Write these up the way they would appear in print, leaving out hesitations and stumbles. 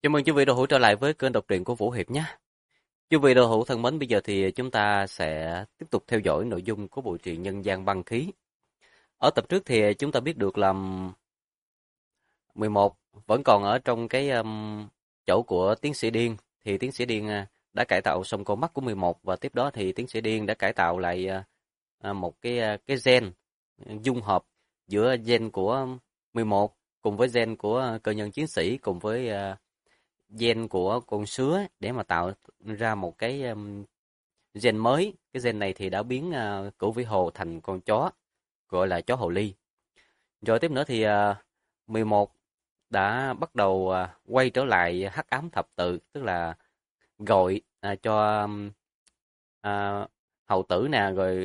Chào mừng quý vị đã hữu trở lại với kênh đọc truyện của Vũ Hiệp nhé. Quý vị đã hữu thân mến, bây giờ thì chúng ta sẽ tiếp tục theo dõi nội dung của bộ truyện Nhân gian băng khí. Ở tập trước thì chúng ta biết được là 11 vẫn còn ở trong cái chỗ của tiến sĩ Điên, thì tiến sĩ Điên đã cải tạo xong con mắt của 11 và tiếp đó thì tiến sĩ Điên đã cải tạo lại một cái gen dung hợp giữa gen của 11 cùng với gen của cơ nhân chiến sĩ cùng với gen của con sứa để mà tạo ra một cái gen mới. Cái gen này thì đã biến Cửu Vĩ Hồ thành con chó, gọi là chó hồ ly. Rồi tiếp nữa thì 11 đã bắt đầu quay trở lại hắc ám thập tự, tức là gọi cho à, hầu tử nè, rồi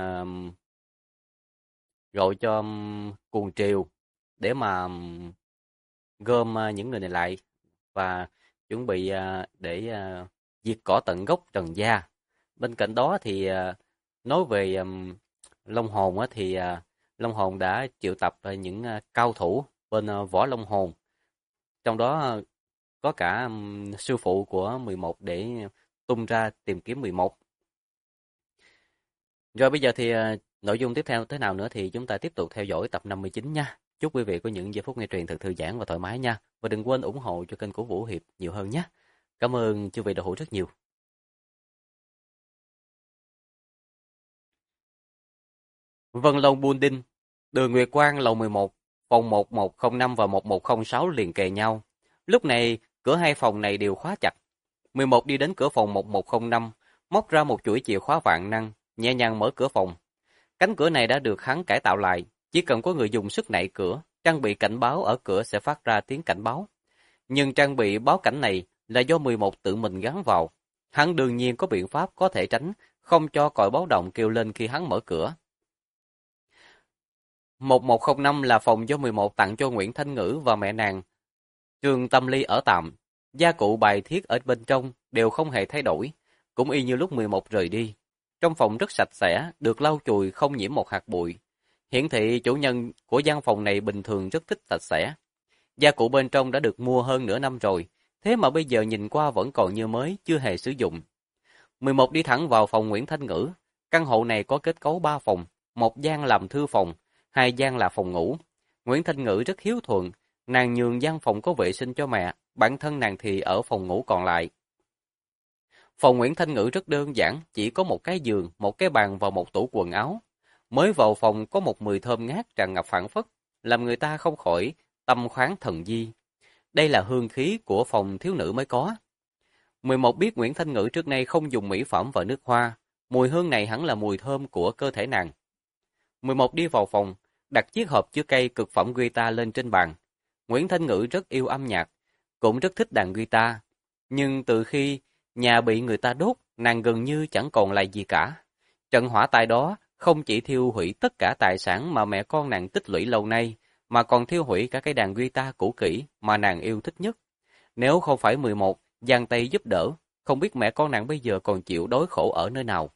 gọi cho cuồng triều để mà gom những người này lại và chuẩn bị để diệt cỏ tận gốc trần gia. Bên cạnh đó thì nói về Long Hồn á, thì Long Hồn đã triệu tập những cao thủ bên võ Long Hồn, trong đó có cả sư phụ của 11 để tung ra tìm kiếm 11. Rồi bây giờ thì nội dung tiếp theo thế nào nữa thì chúng ta tiếp tục theo dõi tập 59 nha. Chúc quý vị có những giây phút nghe truyện thật thư giãn và thoải mái nha. Và đừng quên ủng hộ cho kênh của Vũ Hiệp nhiều hơn nhé. Cảm ơn quý vị đã hỗ rất nhiều. Vân Long Building, đường Nguyệt Quang lầu 11, phòng 1105 và 1106 liền kề nhau. Lúc này, cửa hai phòng này đều khóa chặt. 11 đi đến cửa phòng 1105, móc ra một chuỗi chìa khóa vạn năng, nhẹ nhàng mở cửa phòng. Cánh cửa này đã được hắn cải tạo lại, chỉ cần có người dùng sức nảy cửa, trang bị cảnh báo ở cửa sẽ phát ra tiếng cảnh báo. Nhưng trang bị báo cảnh này là do 11 tự mình gắn vào. Hắn đương nhiên có biện pháp có thể tránh, không cho còi báo động kêu lên khi hắn mở cửa. 1105 là phòng do 11 tặng cho Nguyễn Thanh Ngữ và mẹ nàng Trương Tâm Ly ở tạm. Gia cụ bài thiết ở bên trong đều không hề thay đổi, cũng y như lúc 11 rời đi. Trong phòng rất sạch sẽ, được lau chùi không nhiễm một hạt bụi. Hiển thị chủ nhân của gian phòng này bình thường rất thích sạch sẽ. Gia cụ bên trong đã được mua hơn nửa năm rồi, thế mà bây giờ nhìn qua vẫn còn như mới, chưa hề sử dụng. 11 đi thẳng vào phòng Nguyễn Thanh Ngữ. Căn hộ này có kết cấu 3 phòng, một gian làm thư phòng, hai gian là phòng ngủ. Nguyễn Thanh Ngữ rất hiếu thuận, nàng nhường gian phòng có vệ sinh cho mẹ, bản thân nàng thì ở phòng ngủ còn lại. Phòng Nguyễn Thanh Ngữ rất đơn giản, chỉ có một cái giường, một cái bàn và một tủ quần áo. Mới vào phòng có một mùi thơm ngát tràn ngập phảng phất, làm người ta không khỏi tâm khoáng thần di. Đây là hương khí của phòng thiếu nữ mới có. 11 biết Nguyễn Thanh Ngữ trước nay không dùng mỹ phẩm và nước hoa, mùi hương này hẳn là mùi thơm của cơ thể nàng. 11 đi vào phòng, đặt chiếc hộp chứa cây cực phẩm guitar lên trên bàn. Nguyễn Thanh Ngữ rất yêu âm nhạc, cũng rất thích đàn guitar. Nhưng từ khi nhà bị người ta đốt, nàng gần như chẳng còn lại gì cả. Trận hỏa tai đó không chỉ thiêu hủy tất cả tài sản mà mẹ con nàng tích lũy lâu nay, mà còn thiêu hủy cả cái đàn guitar cũ kỹ mà nàng yêu thích nhất. Nếu không phải 11 giang tay giúp đỡ, không biết mẹ con nàng bây giờ còn chịu đói khổ ở nơi nào.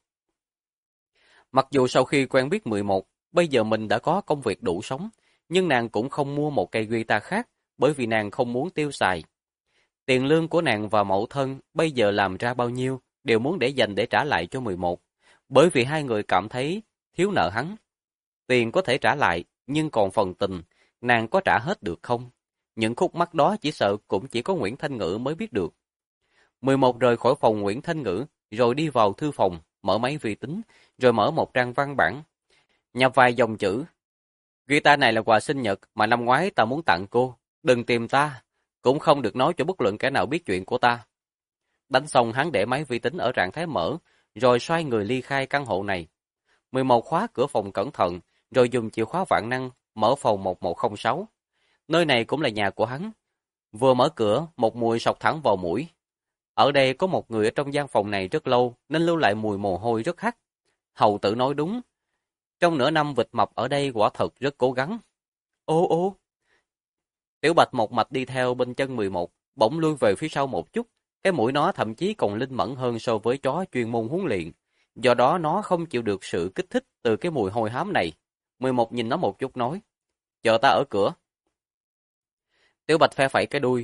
Mặc dù sau khi quen biết 11, bây giờ mình đã có công việc đủ sống, nhưng nàng cũng không mua một cây guitar khác, bởi vì nàng không muốn tiêu xài. Tiền lương của nàng và mẫu thân bây giờ làm ra bao nhiêu, đều muốn để dành để trả lại cho 11, bởi vì hai người cảm thấy thiếu nợ hắn. Tiền có thể trả lại, nhưng còn phần tình, nàng có trả hết được không? Những khúc mắc đó chỉ sợ cũng chỉ có Nguyễn Thanh Ngữ mới biết được. 11 rời khỏi phòng Nguyễn Thanh Ngữ, rồi đi vào thư phòng, mở máy vi tính, rồi mở một trang văn bản. Nhập vài dòng chữ. Guitar này là quà sinh nhật mà năm ngoái ta muốn tặng cô. Đừng tìm ta, cũng không được nói cho bất luận kẻ nào biết chuyện của ta. Đánh xong hắn để máy vi tính ở trạng thái mở, rồi xoay người ly khai căn hộ này. 11 khóa cửa phòng cẩn thận, rồi dùng chìa khóa vạn năng mở phòng 1106. Nơi này cũng là nhà của hắn. Vừa mở cửa, một mùi sộc thẳng vào mũi. Ở đây có một người ở trong gian phòng này rất lâu, nên lưu lại mùi mồ hôi rất hắc. Hầu tử nói đúng. Trong nửa năm vịt mập ở đây quả thật rất cố gắng. Ô ô! Tiểu Bạch một mạch đi theo bên chân 11, bỗng lui về phía sau một chút. Cái mũi nó thậm chí còn linh mẫn hơn so với chó chuyên môn huấn luyện. Do đó nó không chịu được sự kích thích từ cái mùi hôi hám này. 11 nhìn nó một chút nói. Chờ ta ở cửa. Tiểu Bạch phe phẩy cái đuôi.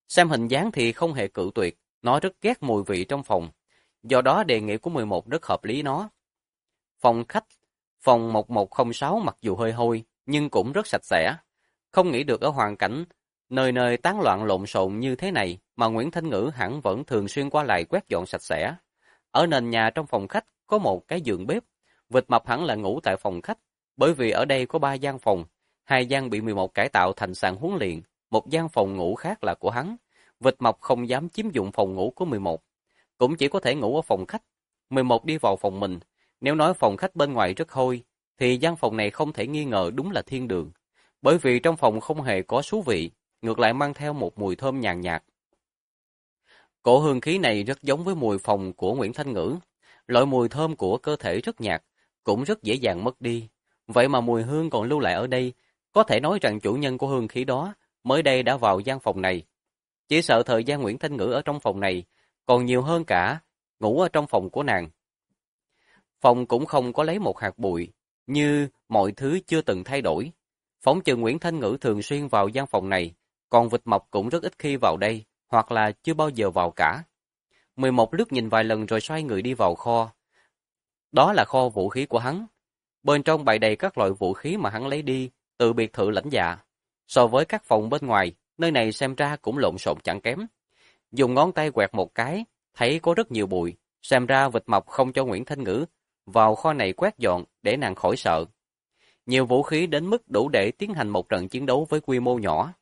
Xem hình dáng thì không hề cự tuyệt, nó rất ghét mùi vị trong phòng. Do đó đề nghị của 11 rất hợp lý nó. Phòng khách, phòng 1106 mặc dù hơi hôi, nhưng cũng rất sạch sẽ. Không nghĩ được ở hoàn cảnh, nơi nơi tán loạn lộn xộn như thế này, mà Nguyễn Thanh Ngữ hẳn vẫn thường xuyên qua lại quét dọn sạch sẽ. Ở nền nhà trong phòng khách có một cái giường bếp, Vịt Mập hẳn là ngủ tại phòng khách, bởi vì ở đây có 3 gian phòng, 2 gian bị 11 cải tạo thành sàn huấn luyện, một gian phòng ngủ khác là của hắn. Vịt Mập không dám chiếm dụng phòng ngủ của 11, cũng chỉ có thể ngủ ở phòng khách. 11 đi vào phòng mình, nếu nói phòng khách bên ngoài rất hôi, thì gian phòng này không thể nghi ngờ đúng là thiên đường, bởi vì trong phòng không hề có xú vị, ngược lại mang theo một mùi thơm nhàn nhạt. Cổ hương khí này rất giống với mùi phòng của Nguyễn Thanh Ngữ. Loại mùi thơm của cơ thể rất nhạt, cũng rất dễ dàng mất đi. Vậy mà mùi hương còn lưu lại ở đây, có thể nói rằng chủ nhân của hương khí đó mới đây đã vào gian phòng này. Chỉ sợ thời gian Nguyễn Thanh Ngữ ở trong phòng này còn nhiều hơn cả ngủ ở trong phòng của nàng. Phòng cũng không có lấy một hạt bụi, như mọi thứ chưa từng thay đổi. Phỏng chừng Nguyễn Thanh Ngữ thường xuyên vào gian phòng này, còn Vịt Mập cũng rất ít khi vào đây, hoặc là chưa bao giờ vào cả. 11 lướt nhìn vài lần rồi xoay người đi vào kho. Đó là kho vũ khí của hắn. Bên trong bày đầy các loại vũ khí mà hắn lấy đi từ biệt thự lãnh dạ. So với các phòng bên ngoài, nơi này xem ra cũng lộn xộn chẳng kém. Dùng ngón tay quẹt một cái, thấy có rất nhiều bụi. Xem ra Vịt Mập không cho Nguyễn Thanh Ngữ vào kho này quét dọn để nàng khỏi sợ. Nhiều vũ khí đến mức đủ để tiến hành một trận chiến đấu với quy mô nhỏ.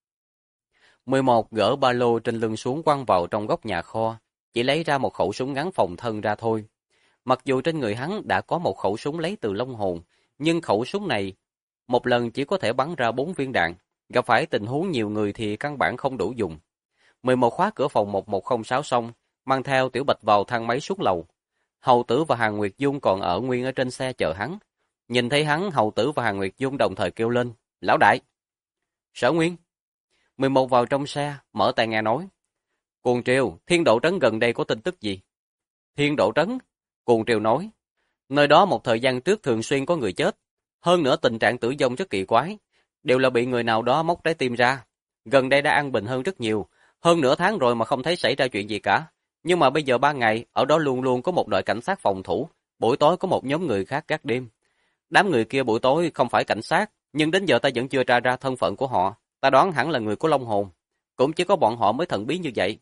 11 gỡ ba lô trên lưng xuống quăng vào trong góc nhà kho, chỉ lấy ra một khẩu súng ngắn phòng thân ra thôi. Mặc dù trên người hắn đã có một khẩu súng lấy từ Long Hồn, nhưng khẩu súng này một lần chỉ có thể bắn ra 4 viên đạn, gặp phải tình huống nhiều người thì căn bản không đủ dùng. 11 khóa cửa phòng 1106 xong, mang theo Tiểu Bạch vào thang máy xuống lầu. Hầu Tử và Hàn Nguyệt Dung còn ở nguyên ở trên xe chờ hắn. Nhìn thấy hắn, Hầu Tử và Hàn Nguyệt Dung đồng thời kêu lên, "Lão đại!" "Sở Nguyên." 11 vào trong xe, mở tai nghe nói, "Cuồng Triều, Thiên Độ Trấn gần đây có tin tức gì?" "Thiên Độ Trấn?" Cuồng Triều nói, "Nơi đó một thời gian trước thường xuyên có người chết, hơn nữa tình trạng tử vong rất kỳ quái, đều là bị người nào đó móc trái tim ra. Gần đây đã an bình hơn rất nhiều, hơn nửa tháng rồi mà không thấy xảy ra chuyện gì cả. Nhưng mà bây giờ 3 ngày, ở đó luôn luôn có một đội cảnh sát phòng thủ, buổi tối có một nhóm người khác gác đêm. Đám người kia buổi tối không phải cảnh sát, nhưng đến giờ ta vẫn chưa tra ra thân phận của họ. Ta đoán hẳn là người của Long Hồn. Cũng chỉ có bọn họ mới thần bí như vậy."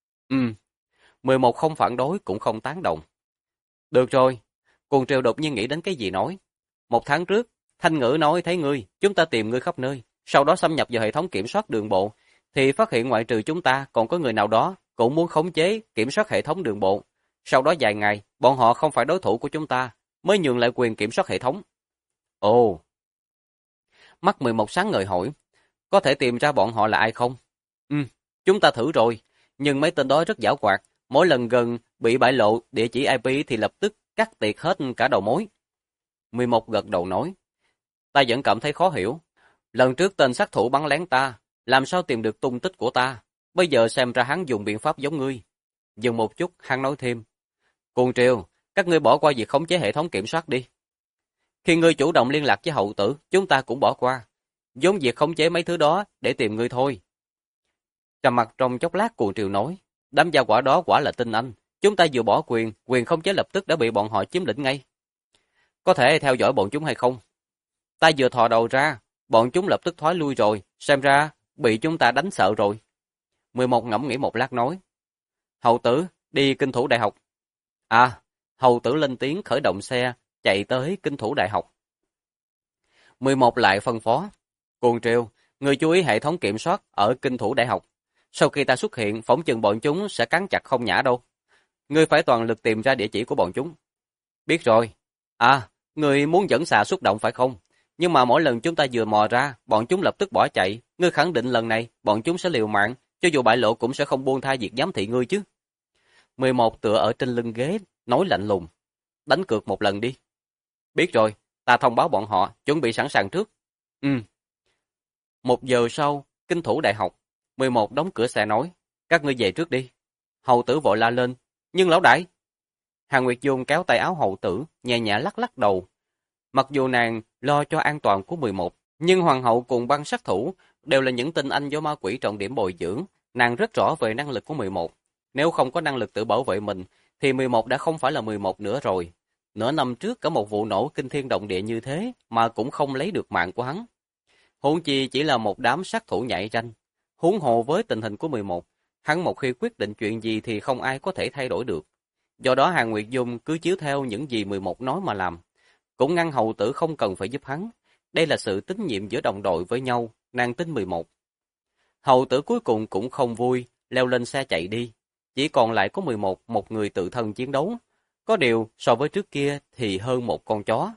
11 không phản đối cũng không tán đồng. "Được rồi." Cuồng Triều đột nhiên nghĩ đến cái gì nói, "1 tháng trước, Thanh Ngữ nói thấy ngươi, chúng ta tìm ngươi khắp nơi. Sau đó xâm nhập vào hệ thống kiểm soát đường bộ, thì phát hiện ngoại trừ chúng ta còn có người nào đó cũng muốn khống chế, kiểm soát hệ thống đường bộ. Sau đó vài ngày, bọn họ không phải đối thủ của chúng ta, mới nhường lại quyền kiểm soát hệ thống." "Ồ." Mắt 11 sáng ngời hỏi, "Có thể tìm ra bọn họ là ai không?" Chúng ta thử rồi, nhưng mấy tên đó rất giảo hoạt, mỗi lần gần bị bại lộ địa chỉ IP thì lập tức cắt tiệt hết cả đầu mối." 11 gật đầu nói, "Ta vẫn cảm thấy khó hiểu. Lần trước tên sát thủ bắn lén ta, làm sao tìm được tung tích của ta? Bây giờ xem ra hắn dùng biện pháp giống ngươi." Dừng một chút, hắn nói thêm, "Cuồng Triều, các ngươi bỏ qua việc khống chế hệ thống kiểm soát đi. Khi ngươi chủ động liên lạc với Hậu Tử, chúng ta cũng bỏ qua. Vốn việc khống chế mấy thứ đó để tìm ngươi thôi." Trầm mặt trong chốc lát, Cuồng Triều nói, "Đám gia quả đó quả là tinh anh. Chúng ta vừa bỏ quyền khống chế lập tức đã bị bọn họ chiếm lĩnh ngay. Có thể theo dõi bọn chúng hay không? Ta vừa thò đầu ra, bọn chúng lập tức thoái lui rồi, xem ra bị chúng ta đánh sợ rồi." 11 ngẫm nghĩ một lát nói, "Hầu Tử, đi Kinh Thủ Đại học." Hầu Tử lên tiếng khởi động xe, chạy tới Kinh Thủ Đại học. 11 lại phân phó, "Cuồng Triều, người chú ý hệ thống kiểm soát ở Kinh Thủ Đại học. Sau khi ta xuất hiện, phỏng chừng bọn chúng sẽ cắn chặt không nhả đâu. Ngươi phải toàn lực tìm ra địa chỉ của bọn chúng." "Biết rồi." Ngươi muốn dẫn xà xuất động phải không? Nhưng mà mỗi lần chúng ta vừa mò ra, bọn chúng lập tức bỏ chạy. Ngươi khẳng định lần này, bọn chúng sẽ liều mạng, cho dù bại lộ cũng sẽ không buông tha việc giám thị ngươi chứ." 11 tựa ở trên lưng ghế, nói lạnh lùng, "Đánh cược một lần đi." "Biết rồi, ta thông báo bọn họ, chuẩn bị sẵn sàng trước." 1 giờ sau, Kinh Thủ Đại học. 11 đóng cửa xe nói, "Các ngươi về trước đi." Hầu Tử vội la lên, "Nhưng lão đại." Hàn Nguyệt Dung kéo tay áo Hầu Tử, nhẹ nhẹ lắc lắc đầu. Mặc dù nàng lo cho an toàn của 11, nhưng Hoàng hậu cùng băng sát thủ đều là những tinh anh do ma quỷ trọng điểm bồi dưỡng, Nàng rất rõ về năng lực của 11. Nếu không có năng lực tự bảo vệ mình, thì 11 đã không phải là 11 nữa rồi. Nửa năm trước có một vụ nổ kinh thiên động địa như thế mà cũng không lấy được mạng của hắn. Huống chi chỉ là một đám sát thủ nhảy ranh. Huống hồ với tình hình của 11, hắn một khi quyết định chuyện gì thì không ai có thể thay đổi được. Do đó Hàn Nguyệt Dung cứ chiếu theo những gì 11 nói mà làm. Cũng ngăn hầu tử không cần phải giúp hắn. Đây là sự tín nhiệm giữa đồng đội với nhau, nàng tin 11. Hầu tử cuối cùng cũng không vui, leo lên xe chạy đi. Chỉ còn lại có 11, một người tự thân chiến đấu. Có điều, so với trước kia thì hơn một con chó.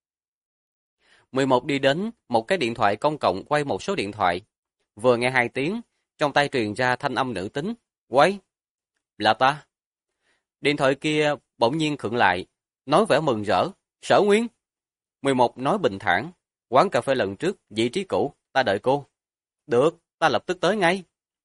11 đi đến một cái điện thoại công cộng quay một số điện thoại. Vừa nghe 2 tiếng, trong tay truyền ra thanh âm nữ tính. Quay, là ta. Điện thoại kia bỗng nhiên khựng lại, nói vẻ mừng rỡ. Sở Nguyên. 11 nói bình thản. Quán cà phê lần trước, vị trí cũ, ta đợi cô. Được, ta lập tức tới ngay.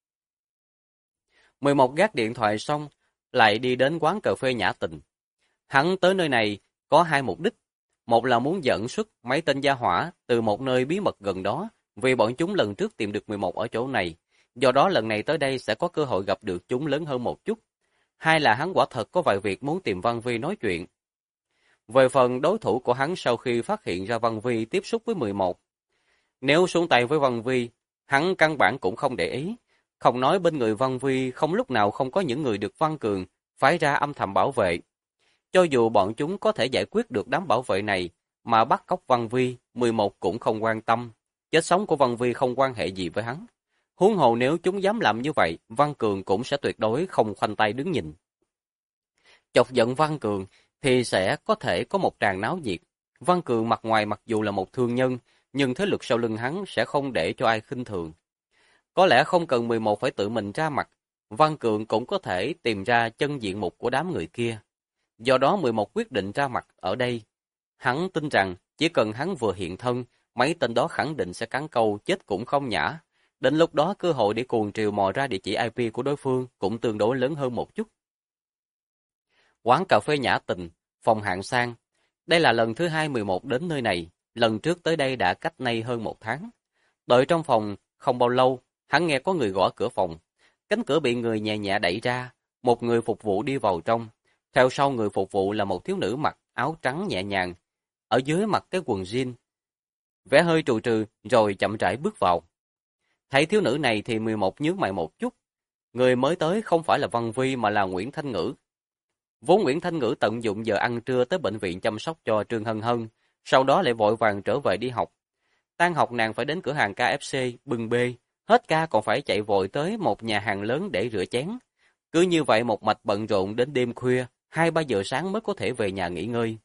11 gác điện thoại xong, lại đi đến quán cà phê Nhã Tình. Hắn tới nơi này có hai mục đích. Một là muốn dẫn xuất mấy tên gia hỏa từ một nơi bí mật gần đó, vì bọn chúng lần trước tìm được 11 ở chỗ này. Do đó lần này tới đây sẽ có cơ hội gặp được chúng lớn hơn một chút. Hai là hắn quả thật có vài việc muốn tìm Văn Vi nói chuyện. Về phần đối thủ của hắn sau khi phát hiện ra Văn Vi tiếp xúc với 11. Nếu xuống tay với Văn Vi, hắn căn bản cũng không để ý. Không nói bên người Văn Vi không lúc nào không có những người được Văn Cường phái ra âm thầm bảo vệ. Cho dù bọn chúng có thể giải quyết được đám bảo vệ này, mà bắt cóc Văn Vi, 11 cũng không quan tâm. Chết sống của Văn Vi không quan hệ gì với hắn. Huống hồ nếu chúng dám làm như vậy, Văn Cường cũng sẽ tuyệt đối không khoanh tay đứng nhìn. Chọc giận Văn Cường thì sẽ có thể có một tràng náo nhiệt. Văn Cường mặt ngoài mặc dù là một thương nhân, nhưng thế lực sau lưng hắn sẽ không để cho ai khinh thường. Có lẽ không cần 11 phải tự mình ra mặt, Văn Cường cũng có thể tìm ra chân diện mục của đám người kia. Do đó 11 quyết định ra mặt ở đây. Hắn tin rằng chỉ cần hắn vừa hiện thân, mấy tên đó khẳng định sẽ cắn câu chết cũng không nhả. Đến lúc đó cơ hội để cuồng triều mò ra địa chỉ IP của đối phương cũng tương đối lớn hơn một chút. Quán cà phê Nhã Tình, phòng hạng sang. Đây là lần thứ 11 đến nơi này, lần trước tới đây đã cách nay hơn một tháng. Đợi trong phòng không bao lâu, hắn nghe có người gõ cửa phòng. Cánh cửa bị người nhẹ nhẹ đẩy ra, một người phục vụ đi vào trong. Theo sau người phục vụ là một thiếu nữ mặc áo trắng nhẹ nhàng, ở dưới mặc cái quần jean. Vẻ hơi trù trừ rồi chậm rãi bước vào. Thấy thiếu nữ này thì 11 nhướng mày một chút. Người mới tới không phải là Văn Vi mà là Nguyễn Thanh Ngữ. Vốn Nguyễn Thanh Ngữ tận dụng giờ ăn trưa tới bệnh viện chăm sóc cho Trương Hân Hân, sau đó lại vội vàng trở về đi học. Tan học nàng phải đến cửa hàng KFC, bưng bê, hết ca còn phải chạy vội tới một nhà hàng lớn để rửa chén. Cứ như vậy một mạch bận rộn đến đêm khuya, 2-3 giờ sáng mới có thể về nhà nghỉ ngơi.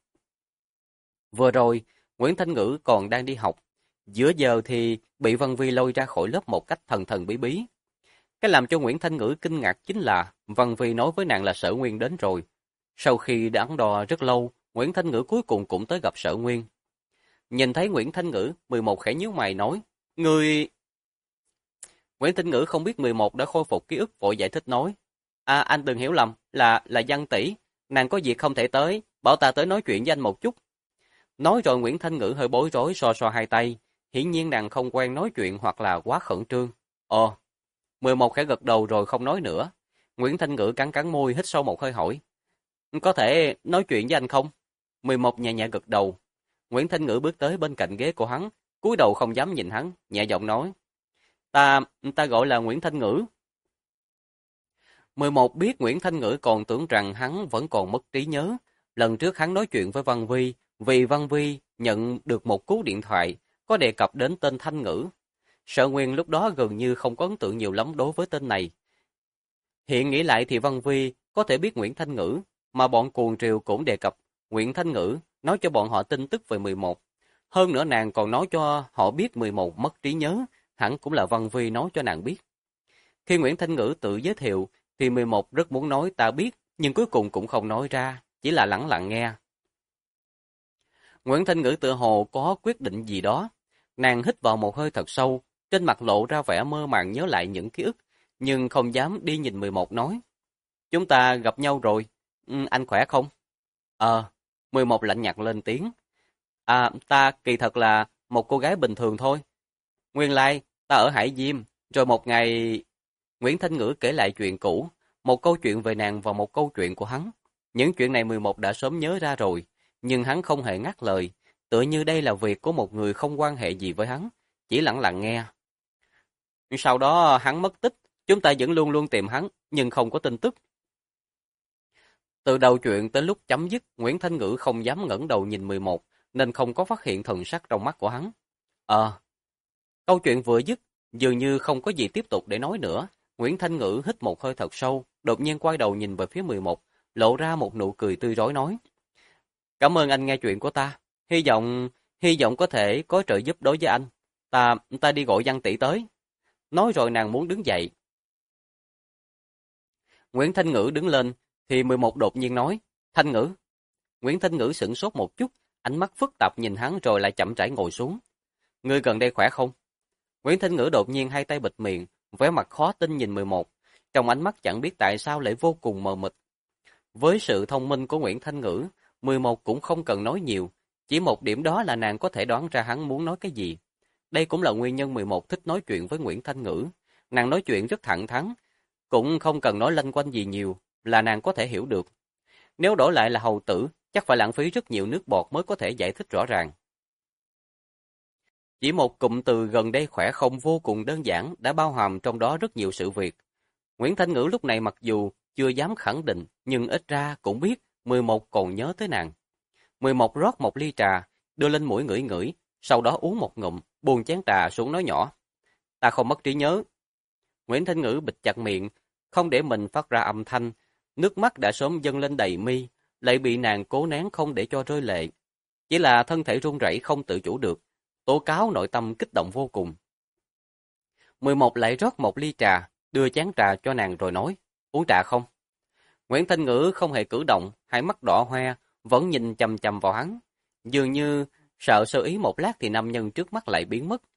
Vừa rồi, Nguyễn Thanh Ngữ còn đang đi học. Giữa giờ thì bị Văn Vi lôi ra khỏi lớp một cách thần thần bí bí. Cái làm cho Nguyễn Thanh Ngữ kinh ngạc chính là Văn Vi nói với nàng là Sở Nguyên đến rồi. Sau khi đắn đo rất lâu, Nguyễn Thanh Ngữ cuối cùng cũng tới gặp Sở Nguyên. Nhìn thấy Nguyễn Thanh Ngữ, 11 khẽ nhíu mày nói, Người... Nguyễn Thanh Ngữ không biết 11 đã khôi phục ký ức vội giải thích nói, anh đừng hiểu lầm, là Văn tỷ, nàng có việc không thể tới, bảo ta tới nói chuyện với anh một chút. Nói rồi Nguyễn Thanh Ngữ hơi bối rối xoa xoa hai tay, hiển nhiên nàng không quen nói chuyện hoặc là quá khẩn trương. 11 khẽ gật đầu rồi không nói nữa. Nguyễn Thanh Ngữ cắn cắn môi hít sâu một hơi hỏi, có thể nói chuyện với anh không? 11 nhẹ nhẹ gật đầu. Nguyễn Thanh Ngữ bước tới bên cạnh ghế của hắn, cúi đầu không dám nhìn hắn, nhẹ giọng nói, ta gọi là Nguyễn Thanh Ngữ. 11 biết Nguyễn Thanh Ngữ còn tưởng rằng hắn vẫn còn mất trí nhớ. Lần trước hắn nói chuyện với Văn Vi, vì Văn Vi nhận được một cú điện thoại, có đề cập đến tên Thanh Ngữ. Sở Nguyên lúc đó gần như không có ấn tượng nhiều lắm đối với tên này. Hiện nghĩ lại thì Văn Vi có thể biết Nguyễn Thanh Ngữ, mà bọn cuồng triều cũng đề cập Nguyễn Thanh Ngữ, nói cho bọn họ tin tức về 11. Hơn nữa nàng còn nói cho họ biết 11 mất trí nhớ, hẳn cũng là Văn Vi nói cho nàng biết. Khi Nguyễn Thanh Ngữ tự giới thiệu, thì 11 rất muốn nói ta biết, nhưng cuối cùng cũng không nói ra, chỉ là lẳng lặng nghe. Nguyễn Thanh Ngữ tự hồ có quyết định gì đó. Nàng hít vào một hơi thật sâu, trên mặt lộ ra vẻ mơ màng nhớ lại những ký ức, nhưng không dám đi nhìn 11 nói. Chúng ta gặp nhau rồi, anh khỏe không? 11 lạnh nhạt lên tiếng. Ta kỳ thật là một cô gái bình thường thôi. Nguyên lai, ta ở Hải Diêm, rồi một ngày... Nguyễn Thanh Ngữ kể lại chuyện cũ, một câu chuyện về nàng và một câu chuyện của hắn. Những chuyện này 11 đã sớm nhớ ra rồi, nhưng hắn không hề ngắt lời, tựa như đây là việc của một người không quan hệ gì với hắn, chỉ lặng lặng nghe. Sau đó hắn mất tích, chúng ta vẫn luôn luôn tìm hắn, nhưng không có tin tức. Từ đầu chuyện tới lúc chấm dứt, Nguyễn Thanh Ngữ không dám ngẩng đầu nhìn 11, nên không có phát hiện thần sắc trong mắt của hắn. Câu chuyện vừa dứt, dường như không có gì tiếp tục để nói nữa. Nguyễn Thanh Ngữ hít một hơi thật sâu, đột nhiên quay đầu nhìn về phía 11, lộ ra một nụ cười tươi rói nói. Cảm ơn anh nghe chuyện của ta, hy vọng có thể có trợ giúp đối với anh. Ta đi gọi Văn tỷ tới. Nói rồi nàng muốn đứng dậy. Nguyễn Thanh Ngữ đứng lên, thì 11 đột nhiên nói, Thanh Ngữ. Nguyễn Thanh Ngữ sửng sốt một chút, ánh mắt phức tạp nhìn hắn rồi lại chậm rãi ngồi xuống. Ngươi gần đây khỏe không? Nguyễn Thanh Ngữ đột nhiên hai tay bịt miệng, vẻ mặt khó tin nhìn 11, trong ánh mắt chẳng biết tại sao lại vô cùng mờ mịt. Với sự thông minh của Nguyễn Thanh Ngữ, 11 cũng không cần nói nhiều, chỉ một điểm đó là nàng có thể đoán ra hắn muốn nói cái gì. Đây cũng là nguyên nhân 11 thích nói chuyện với Nguyễn Thanh Ngữ. Nàng nói chuyện rất thẳng thắn, cũng không cần nói lanh quanh gì nhiều, là nàng có thể hiểu được. Nếu đổi lại là hầu tử, chắc phải lãng phí rất nhiều nước bọt mới có thể giải thích rõ ràng. Chỉ một cụm từ gần đây khỏe không vô cùng đơn giản đã bao hàm trong đó rất nhiều sự việc. Nguyễn Thanh Ngữ lúc này mặc dù chưa dám khẳng định, nhưng ít ra cũng biết 11 còn nhớ tới nàng. 11 rót một ly trà, đưa lên mũi ngửi ngửi, sau đó uống một ngụm, buông chén trà xuống nói nhỏ. Ta không mất trí nhớ. Nguyễn Thanh Ngữ bịt chặt miệng, không để mình phát ra âm thanh. Nước mắt đã sớm dâng lên đầy mi, lại bị nàng cố nén không để cho rơi lệ. Chỉ là thân thể run rẩy không tự chủ được, tố cáo nội tâm kích động vô cùng. 11 lại rót một ly trà, đưa chén trà cho nàng rồi nói, uống trà không? Nguyễn Thanh Ngữ không hề cử động, hai mắt đỏ hoe, vẫn nhìn chằm chằm vào hắn. Dường như sợ sơ ý một lát thì nam nhân trước mắt lại biến mất.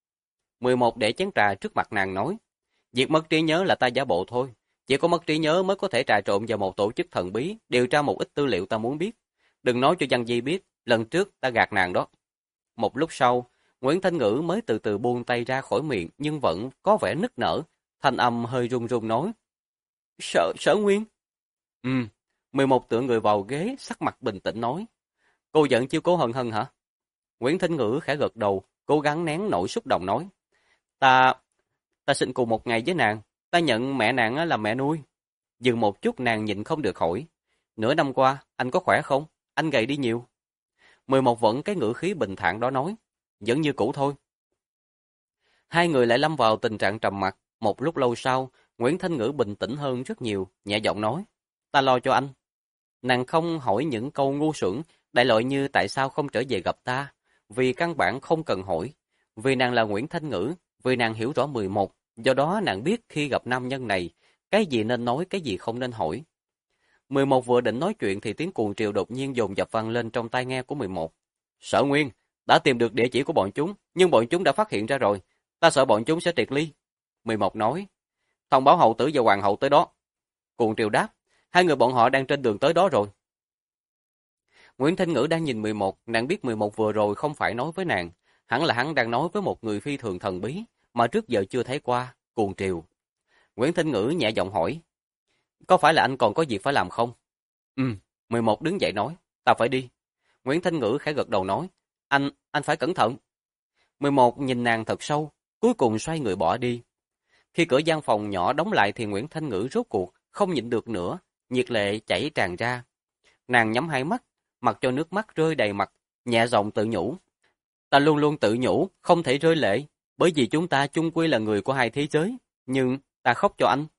11 để chén trà trước mặt nàng nói, việc mất trí nhớ là ta giả bộ thôi. Chỉ có mất trí nhớ mới có thể trà trộn vào một tổ chức thần bí, điều tra một ít tư liệu ta muốn biết. Đừng nói cho Văn Di biết, lần trước ta gạt nàng đó. Một lúc sau, Nguyễn Thanh Ngữ mới từ từ buông tay ra khỏi miệng nhưng vẫn có vẻ nức nở, thanh âm hơi run run nói. Sở Nguyên? 11 tựa người vào ghế, sắc mặt bình tĩnh nói. Cô giận chiêu cố Hân Hân hả? Nguyễn Thanh Ngữ khẽ gật đầu, cố gắng nén nỗi xúc động nói. Ta sinh cùng một ngày với nàng, ta nhận mẹ nàng là mẹ nuôi. Dừng một chút nàng nhịn không được hỏi. Nửa năm qua, anh có khỏe không? Anh gầy đi nhiều. 11 vẫn cái ngữ khí bình thản đó nói. Vẫn như cũ thôi. Hai người lại lâm vào tình trạng trầm mặc. Một lúc lâu sau, Nguyễn Thanh Ngữ bình tĩnh hơn rất nhiều, nhẹ giọng nói. Ta lo cho anh. Nàng không hỏi những câu ngu xuẩn, đại loại như tại sao không trở về gặp ta. Vì căn bản không cần hỏi. Vì nàng là Nguyễn Thanh Ngữ, vì nàng hiểu rõ 11. Do đó nàng biết khi gặp nam nhân này, cái gì nên nói, cái gì không nên hỏi. 11 vừa định nói chuyện thì tiếng cuồng triều đột nhiên dồn dập vang lên trong tai nghe của 11. Sở Nguyên, đã tìm được địa chỉ của bọn chúng, nhưng bọn chúng đã phát hiện ra rồi. Ta sợ bọn chúng sẽ triệt ly. 11 nói. Thông báo hậu tử và hoàng hậu tới đó. Cuồng triều đáp. Hai người bọn họ đang trên đường tới đó rồi. Nguyễn Thanh Ngữ đang nhìn 11, nàng biết 11 vừa rồi không phải nói với nàng. Hẳn là hắn đang nói với một người phi thường thần bí, mà trước giờ chưa thấy qua, cuồng triều. Nguyễn Thanh Ngữ nhẹ giọng hỏi. Có phải là anh còn có việc phải làm không? 11 đứng dậy nói. Ta phải đi. Nguyễn Thanh Ngữ khẽ gật đầu nói. Anh phải cẩn thận. 11 nhìn nàng thật sâu, cuối cùng xoay người bỏ đi. Khi cửa gian phòng nhỏ đóng lại thì Nguyễn Thanh Ngữ rốt cuộc, không nhịn được nữa, nhiệt lệ chảy tràn ra. Nàng nhắm hai mắt, mặc cho nước mắt rơi đầy mặt, nhẹ giọng tự nhủ. Ta luôn luôn tự nhủ, không thể rơi lệ, bởi vì chúng ta chung quy là người của hai thế giới, nhưng ta khóc cho anh.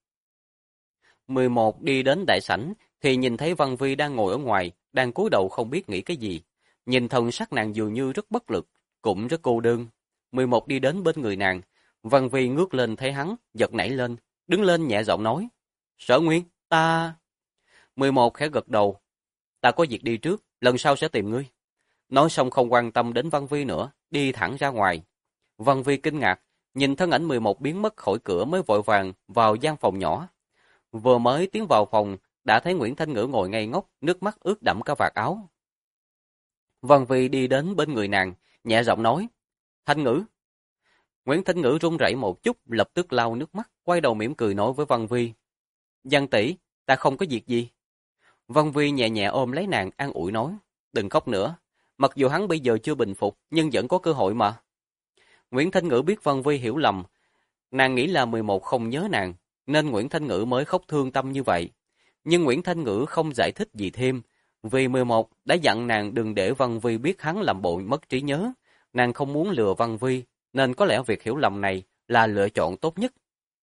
11 đi đến đại sảnh, thì nhìn thấy Văn Vi đang ngồi ở ngoài, đang cúi đầu không biết nghĩ cái gì. Nhìn thần sắc nàng dường như rất bất lực, cũng rất cô đơn. 11 đi đến bên người nàng, Văn Vi ngước lên thấy hắn, giật nảy lên, đứng lên nhẹ giọng nói. Sở Nguyên, ta... 11 khẽ gật đầu. Ta có việc đi trước, lần sau sẽ tìm ngươi. Nói xong không quan tâm đến Văn Vi nữa, đi thẳng ra ngoài. Văn Vi kinh ngạc, nhìn thân ảnh 11 biến mất khỏi cửa mới vội vàng vào gian phòng nhỏ. Vừa mới tiến vào phòng, đã thấy Nguyễn Thanh Ngữ ngồi ngây ngốc, nước mắt ướt đẫm cả vạt áo. Văn Vi đi đến bên người nàng, nhẹ giọng nói. Thanh Ngữ. Nguyễn Thanh Ngữ run rẩy một chút, lập tức lau nước mắt, quay đầu mỉm cười nói với Văn Vi. Văn tỷ, ta không có việc gì. Văn Vi nhẹ nhẹ ôm lấy nàng an ủi nói. Đừng khóc nữa. Mặc dù hắn bây giờ chưa bình phục, nhưng vẫn có cơ hội mà. Nguyễn Thanh Ngữ biết Văn Vi hiểu lầm. Nàng nghĩ là 11 không nhớ nàng, nên Nguyễn Thanh Ngữ mới khóc thương tâm như vậy. Nhưng Nguyễn Thanh Ngữ không giải thích gì thêm, vì 11 đã dặn nàng đừng để Văn Vi biết hắn làm bộ mất trí nhớ. Nàng không muốn lừa Văn Vi, nên có lẽ việc hiểu lầm này là lựa chọn tốt nhất.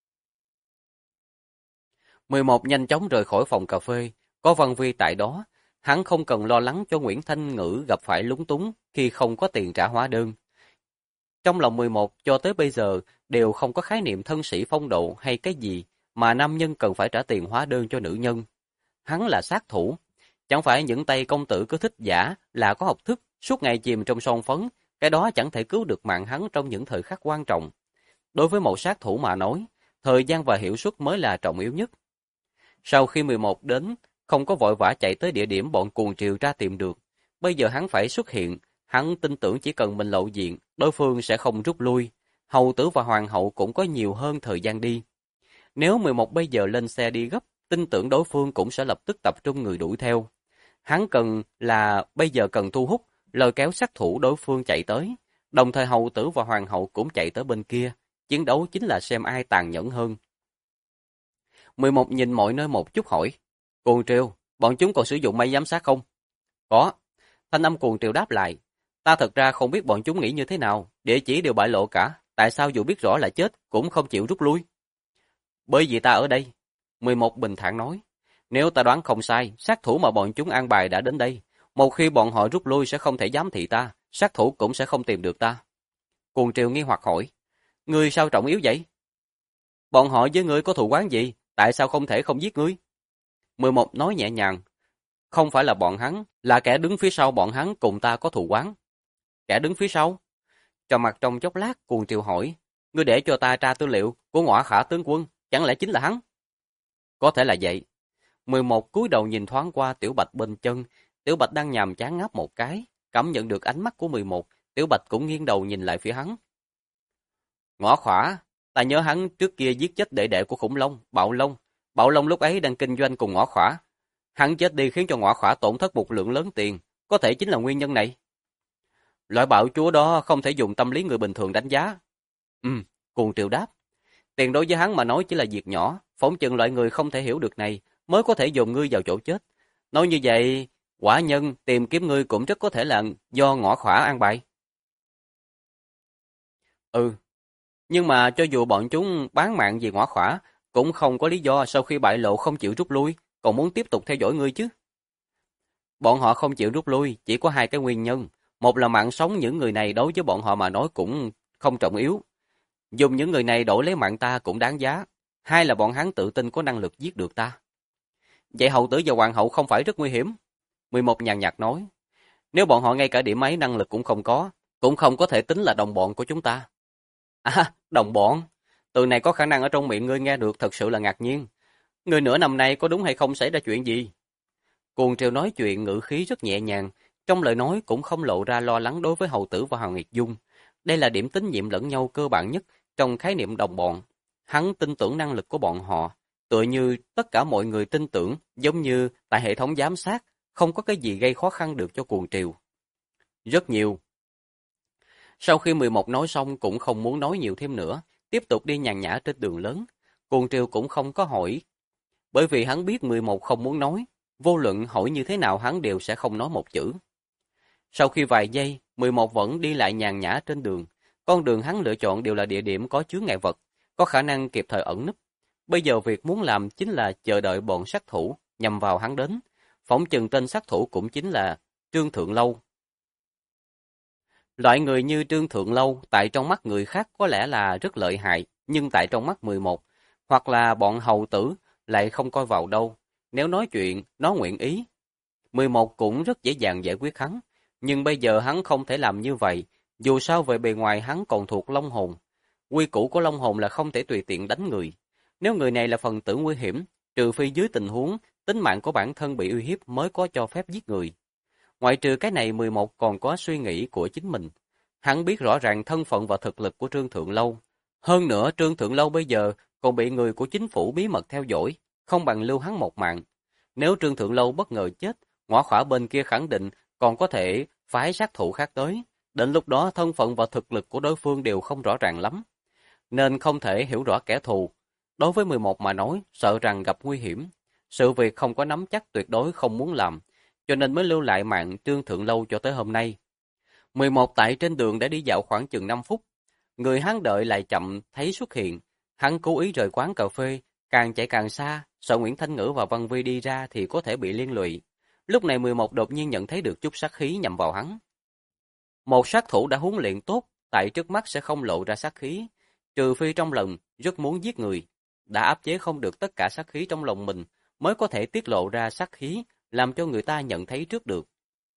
11 nhanh chóng rời khỏi phòng cà phê, có Văn Vi tại đó. Hắn không cần lo lắng cho Nguyễn Thanh Ngữ gặp phải lúng túng khi không có tiền trả hóa đơn. Trong lòng 11 cho tới bây giờ đều không có khái niệm thân sĩ phong độ hay cái gì mà nam nhân cần phải trả tiền hóa đơn cho nữ nhân. Hắn là sát thủ. Chẳng phải những tay công tử cứ thích giả là có học thức, suốt ngày chìm trong son phấn, cái đó chẳng thể cứu được mạng hắn trong những thời khắc quan trọng. Đối với một sát thủ mà nói, thời gian và hiệu suất mới là trọng yếu nhất. Sau khi 11 đến, không có vội vã chạy tới địa điểm bọn cuồng triều tra tìm được. Bây giờ hắn phải xuất hiện, hắn tin tưởng chỉ cần mình lộ diện, đối phương sẽ không rút lui. Hầu tử và hoàng hậu cũng có nhiều hơn thời gian đi. Nếu 11 bây giờ lên xe đi gấp, tin tưởng đối phương cũng sẽ lập tức tập trung người đuổi theo. Hắn bây giờ cần thu hút, lôi kéo sát thủ đối phương chạy tới. Đồng thời hầu tử và hoàng hậu cũng chạy tới bên kia. Chiến đấu chính là xem ai tàn nhẫn hơn. 11 nhìn mọi nơi một chút hỏi. Cuồng triều, bọn chúng còn sử dụng máy giám sát không? Có. Thanh âm cuồng triều đáp lại. Ta thật ra không biết bọn chúng nghĩ như thế nào, địa chỉ đều bại lộ cả. Tại sao dù biết rõ là chết, cũng không chịu rút lui? Bởi vì ta ở đây. 11 bình thản nói. Nếu ta đoán không sai, sát thủ mà bọn chúng an bài đã đến đây. Một khi bọn họ rút lui sẽ không thể giám thị ta, sát thủ cũng sẽ không tìm được ta. Cuồng triều nghi hoặc hỏi. Ngươi sao trọng yếu vậy? Bọn họ với ngươi có thù oán gì? Tại sao không thể không giết ngươi? 11 nói nhẹ nhàng. Không phải là bọn hắn, là kẻ đứng phía sau bọn hắn cùng ta có thù oán. Kẻ đứng phía sau? Trầm mặt trong chốc lát, cuồng triều hỏi. Ngươi để cho ta tra tư liệu của Ngõa Khả tướng quân, chẳng lẽ chính là hắn? Có thể là vậy. 11 cúi đầu nhìn thoáng qua Tiểu Bạch bên chân. Tiểu Bạch đang nhàm chán ngáp một cái. Cảm nhận được ánh mắt của 11, Tiểu Bạch cũng nghiêng đầu nhìn lại phía hắn. Ngõa Khả, ta nhớ hắn trước kia giết chết đệ đệ của khủng long, Bạo Long. Bạo Long lúc ấy đang kinh doanh cùng Ngõa Khả. Hắn chết đi khiến cho Ngõa Khả tổn thất một lượng lớn tiền. Có thể chính là nguyên nhân này. Loại bạo chúa đó không thể dùng tâm lý người bình thường đánh giá. Cuồng triều đáp. Tiền đối với hắn mà nói chỉ là việc nhỏ. Phỏng chừng loại người không thể hiểu được này mới có thể dồn ngươi vào chỗ chết. Nói như vậy, quả nhân tìm kiếm ngươi cũng rất có thể là do Ngõa Khả an bài. Nhưng mà cho dù bọn chúng bán mạng vì Ngõa Khả, cũng không có lý do sau khi bại lộ không chịu rút lui, còn muốn tiếp tục theo dõi ngươi chứ. Bọn họ không chịu rút lui, chỉ có hai cái nguyên nhân. Một là mạng sống những người này đối với bọn họ mà nói cũng không trọng yếu. Dùng những người này đổi lấy mạng ta cũng đáng giá. Hai là bọn hắn tự tin có năng lực giết được ta. Vậy hầu tử và hoàng hậu không phải rất nguy hiểm? 11 nhàn nhạt nói. Nếu bọn họ ngay cả điểm ấy năng lực cũng không có thể tính là đồng bọn của chúng ta. À, đồng bọn. Từ này có khả năng ở trong miệng ngươi nghe được thật sự là ngạc nhiên. Ngươi nửa năm nay có đúng hay không xảy ra chuyện gì? Cuồng triều nói chuyện ngữ khí rất nhẹ nhàng, trong lời nói cũng không lộ ra lo lắng đối với hầu tử và Hoàng Nguyệt Dung. Đây là điểm tín nhiệm lẫn nhau cơ bản nhất trong khái niệm đồng bọn. Hắn tin tưởng năng lực của bọn họ, tựa như tất cả mọi người tin tưởng, giống như tại hệ thống giám sát, không có cái gì gây khó khăn được cho cuồng triều. Rất nhiều. Sau khi 11 nói xong cũng không muốn nói nhiều thêm nữa, tiếp tục đi nhàn nhã trên đường lớn. Cuồng triều cũng không có hỏi, bởi vì hắn biết 11 không muốn nói, vô luận hỏi như thế nào hắn đều sẽ không nói một chữ. Sau khi vài giây, 11 vẫn đi lại nhàn nhã trên đường. Con đường hắn lựa chọn đều là địa điểm có chướng ngại vật, có khả năng kịp thời ẩn núp. Bây giờ việc muốn làm chính là chờ đợi bọn sát thủ nhằm vào hắn đến. Phỏng chừng tên sát thủ cũng chính là Trương Thượng Lâu. Loại người như Trương Thượng Lâu tại trong mắt người khác có lẽ là rất lợi hại, nhưng tại trong mắt 11, hoặc là bọn hầu tử lại không coi vào đâu. Nếu nói chuyện, nó nguyện ý. 11 cũng rất dễ dàng giải quyết hắn, nhưng bây giờ hắn không thể làm như vậy, dù sao về bề ngoài hắn còn thuộc Long Hồn. Quy củ của Long Hồn là không thể tùy tiện đánh người. Nếu người này là phần tử nguy hiểm, trừ phi dưới tình huống tính mạng của bản thân bị uy hiếp mới có cho phép giết người. Ngoại trừ cái này 11 còn có suy nghĩ của chính mình. Hắn biết rõ ràng thân phận và thực lực của Trương Thượng Lâu. Hơn nữa Trương Thượng Lâu bây giờ còn bị người của chính phủ bí mật theo dõi, không bằng lưu hắn một mạng. Nếu Trương Thượng Lâu bất ngờ chết, ngõ khỏa bên kia khẳng định còn có thể phái sát thủ khác tới. Đến lúc đó thân phận và thực lực của đối phương đều không rõ ràng lắm, nên không thể hiểu rõ kẻ thù. Đối với 11 mà nói, sợ rằng gặp nguy hiểm. Sự việc không có nắm chắc tuyệt đối không muốn làm, cho nên mới lưu lại mạng Trương Thượng Lâu cho tới hôm nay. 11 tại trên đường đã đi dạo khoảng chừng 5 phút. Người hắn đợi lại chậm thấy xuất hiện. Hắn cố ý rời quán cà phê, càng chạy càng xa, sợ Nguyễn Thanh Ngữ và Văn Vi đi ra thì có thể bị liên lụy. Lúc này 11 đột nhiên nhận thấy được chút sát khí nhằm vào hắn. Một sát thủ đã huấn luyện tốt, tại trước mắt sẽ không lộ ra sát khí, trừ phi trong lòng rất muốn giết người. Đã áp chế không được tất cả sát khí trong lòng mình, mới có thể tiết lộ ra sát khí, làm cho người ta nhận thấy trước được.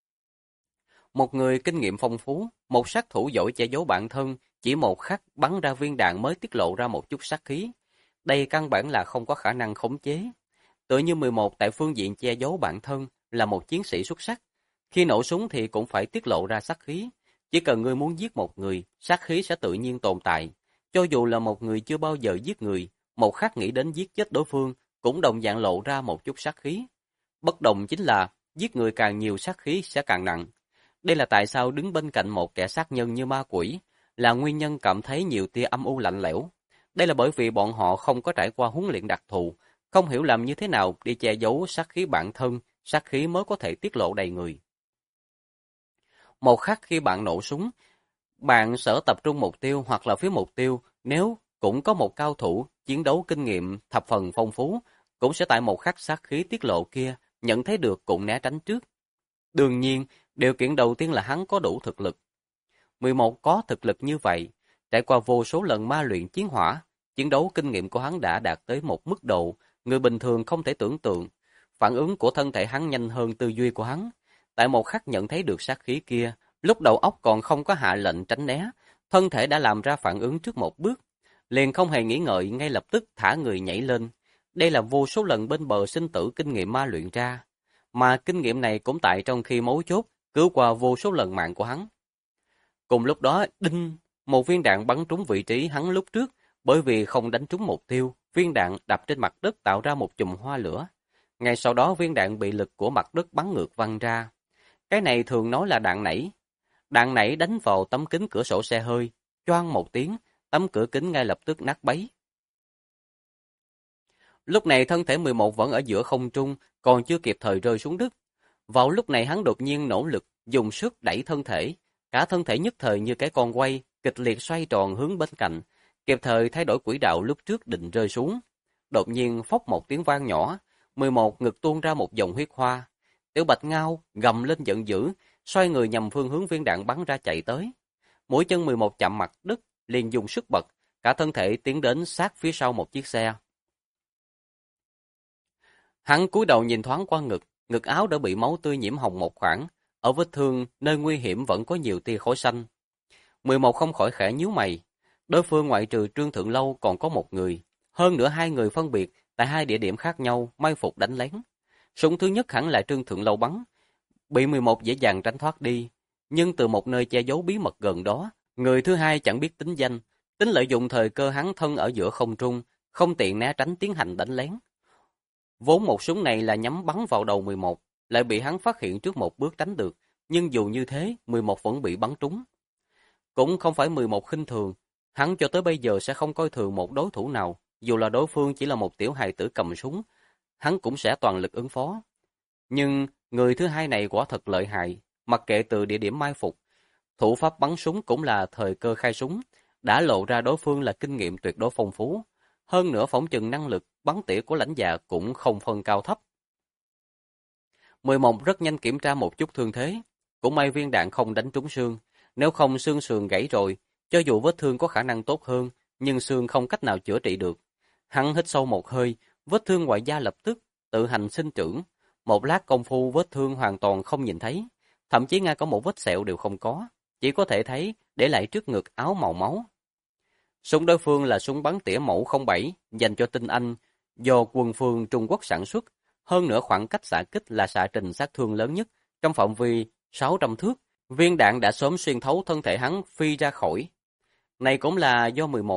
Một người kinh nghiệm phong phú, một sát thủ giỏi che giấu bản thân, chỉ một khắc bắn ra viên đạn mới tiết lộ ra một chút sát khí. Đây căn bản là không có khả năng khống chế. Tự như 11 tại phương diện che giấu bản thân là một chiến sĩ xuất sắc. Khi nổ súng thì cũng phải tiết lộ ra sát khí. Chỉ cần ngươi muốn giết một người, sát khí sẽ tự nhiên tồn tại. Cho dù là một người chưa bao giờ giết người, một khắc nghĩ đến giết chết đối phương, cũng đồng dạng lộ ra một chút sát khí. Bất đồng chính là, giết người càng nhiều sát khí sẽ càng nặng. Đây là tại sao đứng bên cạnh một kẻ sát nhân như ma quỷ, là nguyên nhân cảm thấy nhiều tia âm u lạnh lẽo. Đây là bởi vì bọn họ không có trải qua huấn luyện đặc thù, không hiểu làm như thế nào để che giấu sát khí bản thân, sát khí mới có thể tiết lộ đầy người. Một khắc khi bạn nổ súng, bạn sở tập trung mục tiêu hoặc là phía mục tiêu, nếu cũng có một cao thủ chiến đấu kinh nghiệm thập phần phong phú, cũng sẽ tại một khắc sát khí tiết lộ kia, nhận thấy được cũng né tránh trước. Đương nhiên, điều kiện đầu tiên là hắn có đủ thực lực. 11 có thực lực như vậy, trải qua vô số lần ma luyện chiến hỏa, chiến đấu kinh nghiệm của hắn đã đạt tới một mức độ người bình thường không thể tưởng tượng. Phản ứng của thân thể hắn nhanh hơn tư duy của hắn. Tại một khắc nhận thấy được sát khí kia, lúc đầu óc còn không có hạ lệnh tránh né, thân thể đã làm ra phản ứng trước một bước, liền không hề nghĩ ngợi ngay lập tức thả người nhảy lên. Đây là vô số lần bên bờ sinh tử kinh nghiệm ma luyện ra, mà kinh nghiệm này cũng tại trong khi mấu chốt, cứu qua vô số lần mạng của hắn. Cùng lúc đó, đinh, một viên đạn bắn trúng vị trí hắn lúc trước, bởi vì không đánh trúng mục tiêu, viên đạn đập trên mặt đất tạo ra một chùm hoa lửa. Ngay sau đó viên đạn bị lực của mặt đất bắn ngược văng ra. Cái này thường nói là đạn nảy. Đạn nảy đánh vào tấm kính cửa sổ xe hơi, choang một tiếng, tấm cửa kính ngay lập tức nát bấy. Lúc này thân thể 11 vẫn ở giữa không trung, còn chưa kịp thời rơi xuống đất. Vào lúc này hắn đột nhiên nỗ lực, dùng sức đẩy thân thể. Cả thân thể nhất thời như cái con quay, kịch liệt xoay tròn hướng bên cạnh, kịp thời thay đổi quỹ đạo lúc trước định rơi xuống. Đột nhiên phốc một tiếng vang nhỏ, 11 ngực tuôn ra một dòng huyết hoa. Tiểu Bạch Ngao gầm lên giận dữ, xoay người nhằm phương hướng viên đạn bắn ra chạy tới. Mũi chân 11 chạm mặt đất, liền dùng sức bật, cả thân thể tiến đến sát phía sau một chiếc xe. Hắn cúi đầu nhìn thoáng qua ngực, ngực áo đã bị máu tươi nhiễm hồng một khoảng, ở vết thương nơi nguy hiểm vẫn có nhiều tia khói xanh. 11 không khỏi khẽ nhíu mày, đối phương ngoại trừ Trương Thượng Lâu còn có một người, hơn nữa hai người phân biệt tại hai địa điểm khác nhau mai phục đánh lén. Súng thứ nhất hẳn là Trương Thượng Lâu bắn, bị 11 dễ dàng tránh thoát đi, nhưng từ một nơi che giấu bí mật gần đó, người thứ hai chẳng biết tính danh, tính lợi dụng thời cơ hắn thân ở giữa không trung, không tiện né tránh tiến hành đánh lén. Vốn một súng này là nhắm bắn vào đầu 11, lại bị hắn phát hiện trước một bước tránh được, nhưng dù như thế, 11 vẫn bị bắn trúng. Cũng không phải 11 khinh thường, hắn cho tới bây giờ sẽ không coi thường một đối thủ nào, dù là đối phương chỉ là một tiểu hài tử cầm súng, hắn cũng sẽ toàn lực ứng phó. Nhưng người thứ hai này quả thật lợi hại, mặc kệ từ địa điểm mai phục, thủ pháp bắn súng cũng là thời cơ khai súng, đã lộ ra đối phương là kinh nghiệm tuyệt đối phong phú. Hơn nữa phỏng chừng năng lực bắn tỉa của lãnh dạ cũng không phân cao thấp. 11 rất nhanh kiểm tra một chút thương thế, cũng may viên đạn không đánh trúng xương, nếu không xương sườn gãy rồi, cho dù vết thương có khả năng tốt hơn, nhưng xương không cách nào chữa trị được. Hắn hít sâu một hơi, vết thương ngoại da lập tức tự hành sinh trưởng, một lát công phu vết thương hoàn toàn không nhìn thấy, thậm chí ngay cả một vết sẹo đều không có, chỉ có thể thấy để lại trước ngực áo màu máu. Súng đối phương là súng bắn tỉa mẫu 07 dành cho tinh Anh, do quân phương Trung Quốc sản xuất, hơn nữa khoảng cách xạ kích là xạ trình sát thương lớn nhất, trong phạm vi 600 thước, viên đạn đã sớm xuyên thấu thân thể hắn phi ra khỏi. Này cũng là do 11,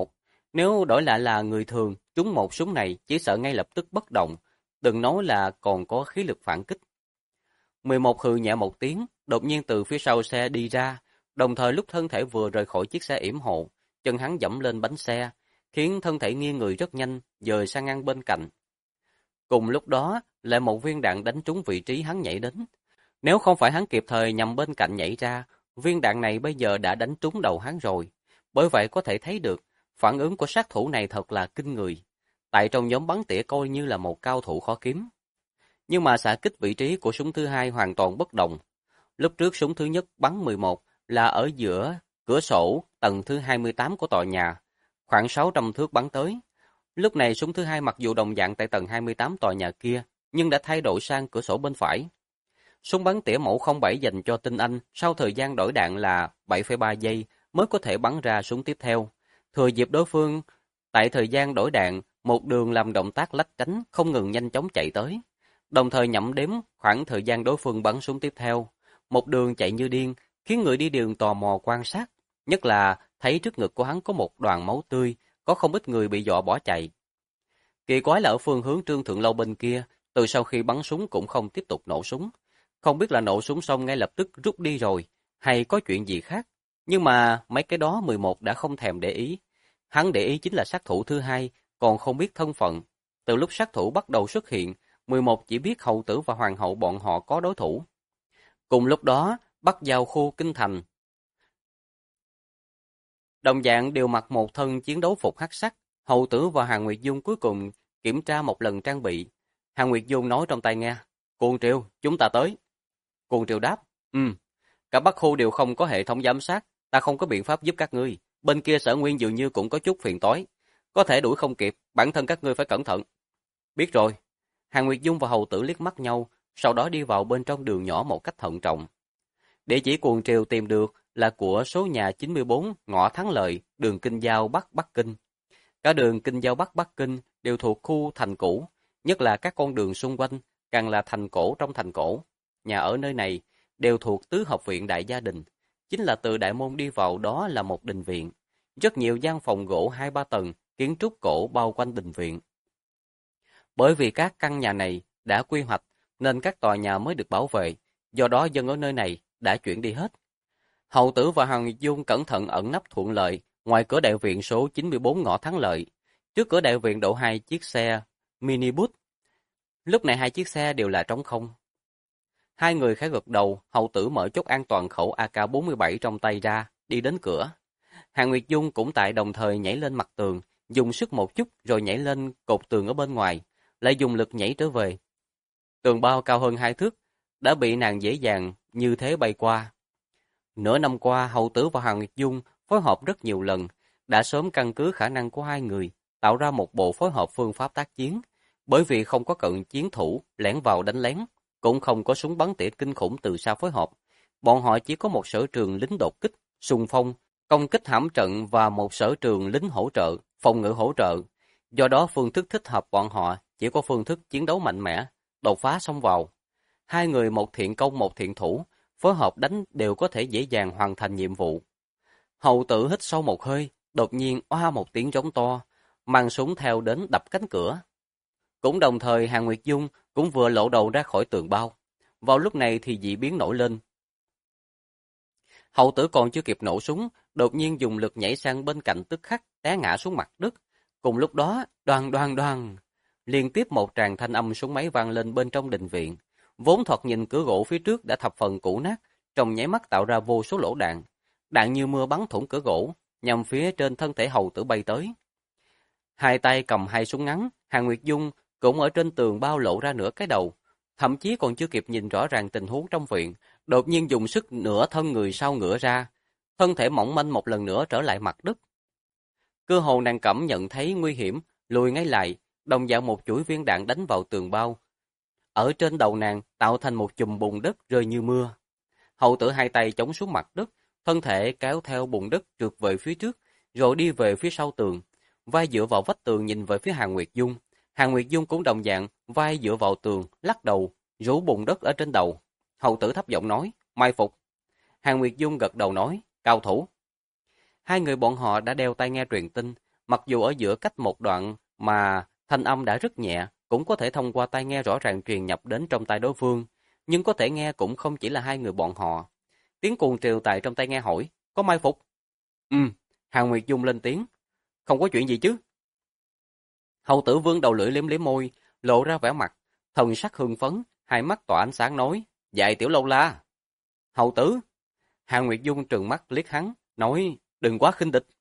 Nếu đổi lại là người thường, trúng một súng này chỉ sợ ngay lập tức bất động, đừng nói là còn có khí lực phản kích. 11 hừ nhẹ một tiếng, đột nhiên từ phía sau xe đi ra, đồng thời lúc thân thể vừa rời khỏi chiếc xe yểm hộ, chân hắn giẫm lên bánh xe, khiến thân thể nghiêng người rất nhanh, dời sang ngăn bên cạnh. Cùng lúc đó, lại một viên đạn đánh trúng vị trí hắn nhảy đến. Nếu không phải hắn kịp thời nhằm bên cạnh nhảy ra, viên đạn này bây giờ đã đánh trúng đầu hắn rồi. Bởi vậy có thể thấy được, phản ứng của sát thủ này thật là kinh người. Tại trong nhóm bắn tỉa coi như là một cao thủ khó kiếm. Nhưng mà xạ kích vị trí của súng thứ hai hoàn toàn bất đồng. Lúc trước súng thứ nhất bắn 11 là ở giữa cửa sổ tầng thứ 28 của tòa nhà, khoảng 600 thước bắn tới. Lúc này súng thứ hai mặc dù đồng dạng tại tầng 28 tòa nhà kia, nhưng đã thay đổi sang cửa sổ bên phải. Súng bắn tỉa mẫu 07 dành cho tinh anh, sau thời gian đổi đạn là 7,3 giây mới có thể bắn ra súng tiếp theo. Thừa dịp đối phương tại thời gian đổi đạn, một đường làm động tác lách tránh không ngừng nhanh chóng chạy tới, đồng thời nhẩm đếm khoảng thời gian đối phương bắn súng tiếp theo. Một đường chạy như điên, khiến người đi đường tò mò quan sát, nhất là thấy trước ngực của hắn có một đoàn máu tươi, có không ít người bị dọa bỏ chạy. Kỳ quái là ở phương hướng Trương Thượng Lâu bên kia, từ sau khi bắn súng cũng không tiếp tục nổ súng. Không biết là nổ súng xong ngay lập tức rút đi rồi, hay có chuyện gì khác. Nhưng mà mấy cái đó 11 đã không thèm để ý. Hắn để ý chính là sát thủ thứ hai, còn không biết thân phận. Từ lúc sát thủ bắt đầu xuất hiện, 11 chỉ biết hậu tử và hoàng hậu bọn họ có đối thủ. Cùng lúc đó, bắt giao khu kinh thành. Đồng dạng đều mặc một thân chiến đấu phục hắc sắc, hậu tử và Hàn Nguyệt Dung cuối cùng kiểm tra một lần trang bị. Hàn Nguyệt Dung nói trong tai nghe, Cuồng Triều, chúng ta tới. Cuồng Triều đáp, cả Bắc khu đều không có hệ thống giám sát, ta không có biện pháp giúp các ngươi. Bên kia Sở Nguyên dường như cũng có chút phiền toái, có thể đuổi không kịp, bản thân các ngươi phải cẩn thận. Biết rồi. Hàn Nguyệt Dung và hầu tử liếc mắt nhau, sau đó đi vào bên trong đường nhỏ một cách thận trọng. Địa chỉ Cuồng Triều tìm được là của số nhà 94 ngõ Thắng Lợi, đường Kinh Giao Bắc Bắc Kinh. Cả đường Kinh Giao Bắc Bắc Kinh đều thuộc khu thành cũ, nhất là các con đường xung quanh, càng là thành cổ trong thành cổ. Nhà ở nơi này đều thuộc tứ hợp viện đại gia đình, chính là từ đại môn đi vào đó là một đình viện. Rất nhiều gian phòng gỗ 2-3 tầng, kiến trúc cổ bao quanh đình viện. Bởi vì các căn nhà này đã quy hoạch nên các tòa nhà mới được bảo vệ, do đó dân ở nơi này đã chuyển đi hết. Hầu tử và Hàn Nguyệt Dung cẩn thận ẩn nấp thuận lợi ngoài cửa đại viện số 94 ngõ Thắng Lợi. Trước cửa đại viện đậu 2 chiếc xe minibus. Lúc này 2 chiếc xe đều là trống không. Hai người khẽ gật đầu, hầu tử mở chốt an toàn khẩu AK-47 trong tay ra, đi đến cửa. Hàn Nguyệt Dung cũng tại đồng thời nhảy lên mặt tường, dùng sức một chút rồi nhảy lên cột tường ở bên ngoài, lại dùng lực nhảy trở về. Tường bao cao hơn 2 thước, đã bị nàng dễ dàng như thế bay qua. Nửa năm qua, hầu tử và Hàn Nguyệt Dung phối hợp rất nhiều lần, đã sớm căn cứ khả năng của hai người, tạo ra một bộ phối hợp phương pháp tác chiến. Bởi vì không có cận chiến thủ, lẻn vào đánh lén, cũng không có súng bắn tỉa kinh khủng từ xa phối hợp. Bọn họ chỉ có một sở trường lính đột kích, xung phong, công kích hãm trận và một sở trường lính hỗ trợ, phòng ngự hỗ trợ. Do đó phương thức thích hợp bọn họ chỉ có phương thức chiến đấu mạnh mẽ, đột phá xông vào. Hai người một thiện công một thiện thủ, phối hợp đánh đều có thể dễ dàng hoàn thành nhiệm vụ. Hầu tử hít sâu một hơi, đột nhiên oa một tiếng trống to, mang súng theo đến đập cánh cửa. Cũng đồng thời Hàn Nguyệt Dung cũng vừa lộ đầu ra khỏi tường bao. Vào lúc này thì dị biến nổi lên. Hậu tử còn chưa kịp nổ súng, đột nhiên dùng lực nhảy sang bên cạnh tức khắc té ngã xuống mặt đất. Cùng lúc đó, đoàng đoàng đoàng, liên tiếp một tràng thanh âm súng máy vang lên bên trong đình viện. Vốn thoạt nhìn cửa gỗ phía trước đã thập phần cũ nát, trong nháy mắt tạo ra vô số lỗ đạn. Đạn như mưa bắn thủng cửa gỗ, nhằm phía trên thân thể hầu tử bay tới. Hai tay cầm hai súng ngắn, Hàn Nguyệt Dung cũng ở trên tường bao lộ ra nửa cái đầu, thậm chí còn chưa kịp nhìn rõ ràng tình huống trong viện, đột nhiên dùng sức nửa thân người sau ngửa ra, thân thể mỏng manh một lần nữa trở lại mặt đất. Cơ hồ nàng cảm nhận thấy nguy hiểm, lùi ngay lại, đồng dạng một chuỗi viên đạn đánh vào tường bao. Ở trên đầu nàng tạo thành một chùm bùn đất rơi như mưa. Hậu tử hai tay chống xuống mặt đất, thân thể kéo theo bùn đất trượt về phía trước, rồi đi về phía sau tường, vai dựa vào vách tường nhìn về phía Hàn Nguyệt Dung. Hàn Nguyệt Dung cũng đồng dạng, vai dựa vào tường, lắc đầu, rủ bùn đất ở trên đầu. Hầu tử thấp giọng nói, mai phục. Hàn Nguyệt Dung gật đầu nói, cao thủ. Hai người bọn họ đã đeo tai nghe truyền tin, Mặc dù ở giữa cách một đoạn mà thanh âm đã rất nhẹ, cũng có thể thông qua tai nghe rõ ràng truyền nhập đến trong tai đối phương, nhưng có thể nghe cũng không chỉ là hai người bọn họ. Tiếng cuồng triều tại trong tai nghe hỏi, có mai phục? Ừ, Hàn Nguyệt Dung lên tiếng, không có chuyện gì chứ. Hầu tử vương đầu lưỡi liếm liếm môi, lộ ra vẻ mặt, thần sắc hưng phấn, hai mắt tỏa ánh sáng nói, dạy tiểu lâu la. Hầu tử, Hàn Nguyệt Dung trừng mắt liếc hắn, nói, đừng quá khinh địch.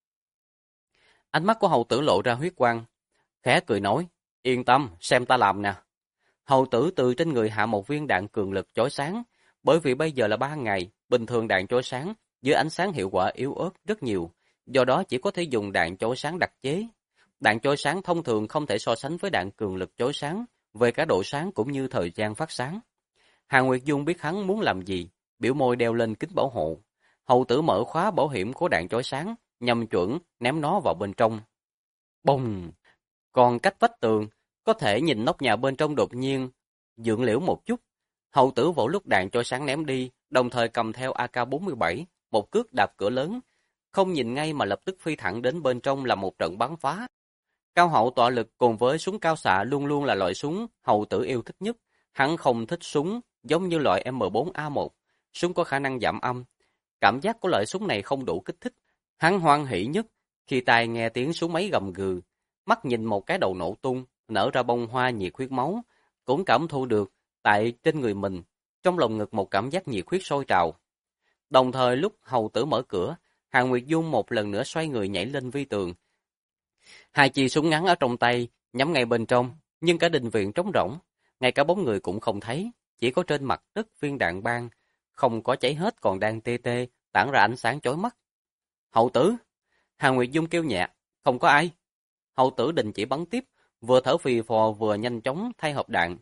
Ánh mắt của hầu tử lộ ra huyết quang, khẽ cười nói, yên tâm, xem ta làm nè. Hầu tử từ trên người hạ một viên đạn cường lực chói sáng, bởi vì bây giờ là 3 ngày, bình thường đạn chói sáng, dưới ánh sáng hiệu quả yếu ớt rất nhiều, do đó chỉ có thể dùng đạn chói sáng đặc chế. Đạn chói sáng thông thường không thể so sánh với đạn cường lực chói sáng, về cả độ sáng cũng như thời gian phát sáng. Hàn Nguyệt Dung biết hắn muốn làm gì, biểu môi đeo lên kính bảo hộ. Hầu tử mở khóa bảo hiểm của đạn chói sáng, nhằm chuẩn ném nó vào bên trong. Bùng! Còn cách vách tường, có thể nhìn nóc nhà bên trong đột nhiên dựng liễu một chút. Hầu tử vỗ lúc đạn chói sáng ném đi, đồng thời cầm theo AK-47, một cước đạp cửa lớn, không nhìn ngay mà lập tức phi thẳng đến bên trong là một trận bắn phá. Cao hậu tọa lực cùng với súng cao xạ luôn luôn là loại súng hầu tử yêu thích nhất. Hắn không thích súng giống như loại M4A1, súng có khả năng giảm âm. Cảm giác của loại súng này không đủ kích thích. Hắn hoan hỉ nhất khi tai nghe tiếng súng máy gầm gừ, mắt nhìn một cái đầu nổ tung, nở ra bông hoa nhiệt huyết máu, cũng cảm thụ được tại trên người mình, trong lòng ngực một cảm giác nhiệt huyết sôi trào. Đồng thời lúc hầu tử mở cửa, Hàn Nguyệt Dung một lần nữa xoay người nhảy lên vi tường. Hai chi súng ngắn ở trong tay, nhắm ngay bên trong, nhưng cả đình viện trống rỗng, ngay cả bóng người cũng không thấy, chỉ có trên mặt đất viên đạn băng, không có cháy hết còn đang tê tê, tản ra ánh sáng chói mắt. Hậu tử! Hàn Nguyệt Dung kêu nhẹ, không có ai. Hậu tử đình chỉ bắn tiếp, vừa thở phì phò vừa nhanh chóng thay hộp đạn.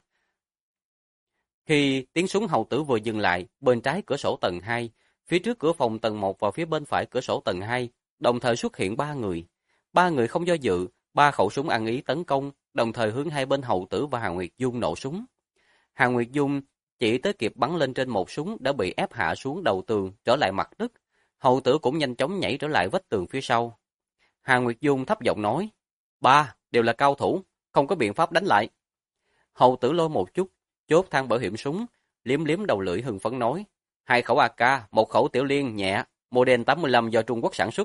Khi tiếng súng hậu tử vừa dừng lại, bên trái cửa sổ tầng 2, phía trước cửa phòng tầng 1 và phía bên phải cửa sổ tầng 2, đồng thời xuất hiện 3 người. 3 người không do dự, 3 khẩu súng ăn ý tấn công, đồng thời hướng hai bên hậu tử và Hàn Nguyệt Dung nổ súng. Hàn Nguyệt Dung chỉ tới kịp bắn lên trên một súng đã bị ép hạ xuống đầu tường, trở lại mặt đất. Hậu tử cũng nhanh chóng nhảy trở lại vách tường phía sau. Hàn Nguyệt Dung thấp giọng nói, 3 đều là cao thủ, không có biện pháp đánh lại. Hậu tử lôi một chút, chốt thang bảo hiểm súng, liếm liếm đầu lưỡi hưng phấn nói, 2 khẩu AK, 1 khẩu tiểu liên nhẹ, model 85 do Trung Quốc sản xuất.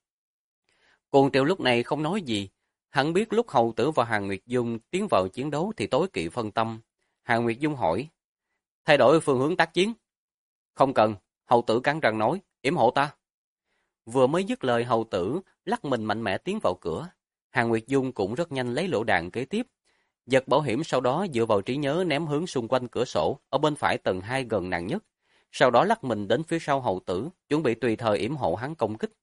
Cuồng Triều lúc này không nói gì, hắn biết lúc hầu tử và Hàn Nguyệt Dung tiến vào chiến đấu thì tối kỵ phân tâm. Hàn Nguyệt Dung hỏi, thay đổi phương hướng tác chiến. Không cần, hầu tử cắn răng nói, yểm hộ ta. Vừa mới dứt lời hầu tử, lắc mình mạnh mẽ tiến vào cửa. Hàn Nguyệt Dung cũng rất nhanh lấy lỗ đạn kế tiếp. Giật bảo hiểm sau đó dựa vào trí nhớ ném hướng xung quanh cửa sổ, ở bên phải tầng 2 gần nặng nhất. Sau đó lắc mình đến phía sau hầu tử, chuẩn bị tùy thời yểm hộ hắn công kích.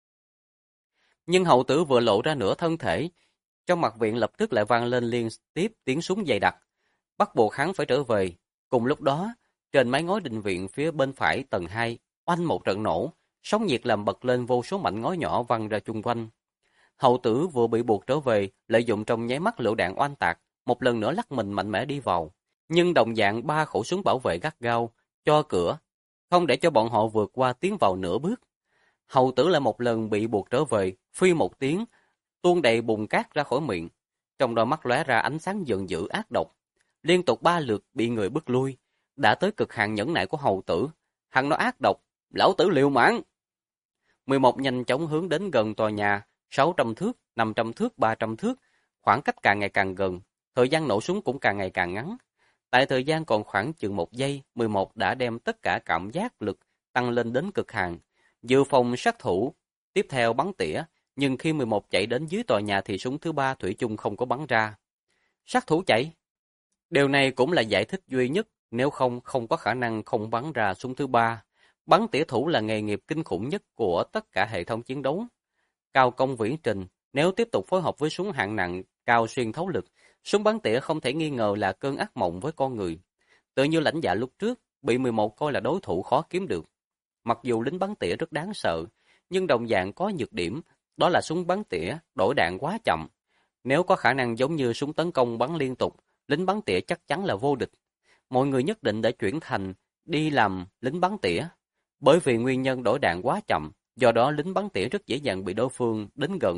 Nhưng hậu tử vừa lộ ra nửa thân thể, trong mặt viện lập tức lại vang lên liên tiếp tiếng súng dày đặc, bắt buộc hắn phải trở về. Cùng lúc đó, trên mái ngói đình viện phía bên phải tầng 2, oanh một trận nổ, sóng nhiệt làm bật lên vô số mảnh ngói nhỏ văng ra chung quanh. Hậu tử vừa bị buộc trở về, lợi dụng trong nháy mắt lựu đạn oanh tạc, một lần nữa lắc mình mạnh mẽ đi vào. Nhưng đồng dạng 3 khẩu súng bảo vệ gắt gao, cho cửa, không để cho bọn họ vượt qua tiến vào nửa bước. Hầu tử lại một lần bị buộc trở về, phi một tiếng, tuôn đầy bùn cát ra khỏi miệng. Trong đôi mắt lóe ra ánh sáng giận dữ ác độc. Liên tục 3 lượt bị người bức lui, đã tới cực hạn nhẫn nại của hầu tử. Hắn nói ác độc, lão tử liều mạng. 11 nhanh chóng hướng đến gần tòa nhà, 600 thước, 500 thước, 300 thước, khoảng cách càng ngày càng gần, thời gian nổ súng cũng càng ngày càng ngắn. Tại thời gian còn khoảng chừng 1 giây, 11 đã đem tất cả cảm giác lực tăng lên đến cực hạn. Dự phòng sát thủ, tiếp theo bắn tỉa, nhưng khi 11 chạy đến dưới tòa nhà thì súng thứ 3 thủy chung không có bắn ra. Sát thủ chạy. Điều này cũng là giải thích duy nhất, nếu không có khả năng không bắn ra súng thứ 3. Bắn tỉa thủ là nghề nghiệp kinh khủng nhất của tất cả hệ thống chiến đấu. Cao công viễn trình, nếu tiếp tục phối hợp với súng hạng nặng, cao xuyên thấu lực, súng bắn tỉa không thể nghi ngờ là cơn ác mộng với con người. Tự như lãnh dạ lúc trước, bị 11 coi là đối thủ khó kiếm được. Mặc dù lính bắn tỉa rất đáng sợ, nhưng đồng dạng có nhược điểm, đó là súng bắn tỉa đổi đạn quá chậm. Nếu có khả năng giống như súng tấn công bắn liên tục, lính bắn tỉa chắc chắn là vô địch. Mọi người nhất định đã chuyển thành đi làm lính bắn tỉa. Bởi vì nguyên nhân đổi đạn quá chậm, do đó lính bắn tỉa rất dễ dàng bị đối phương đến gần.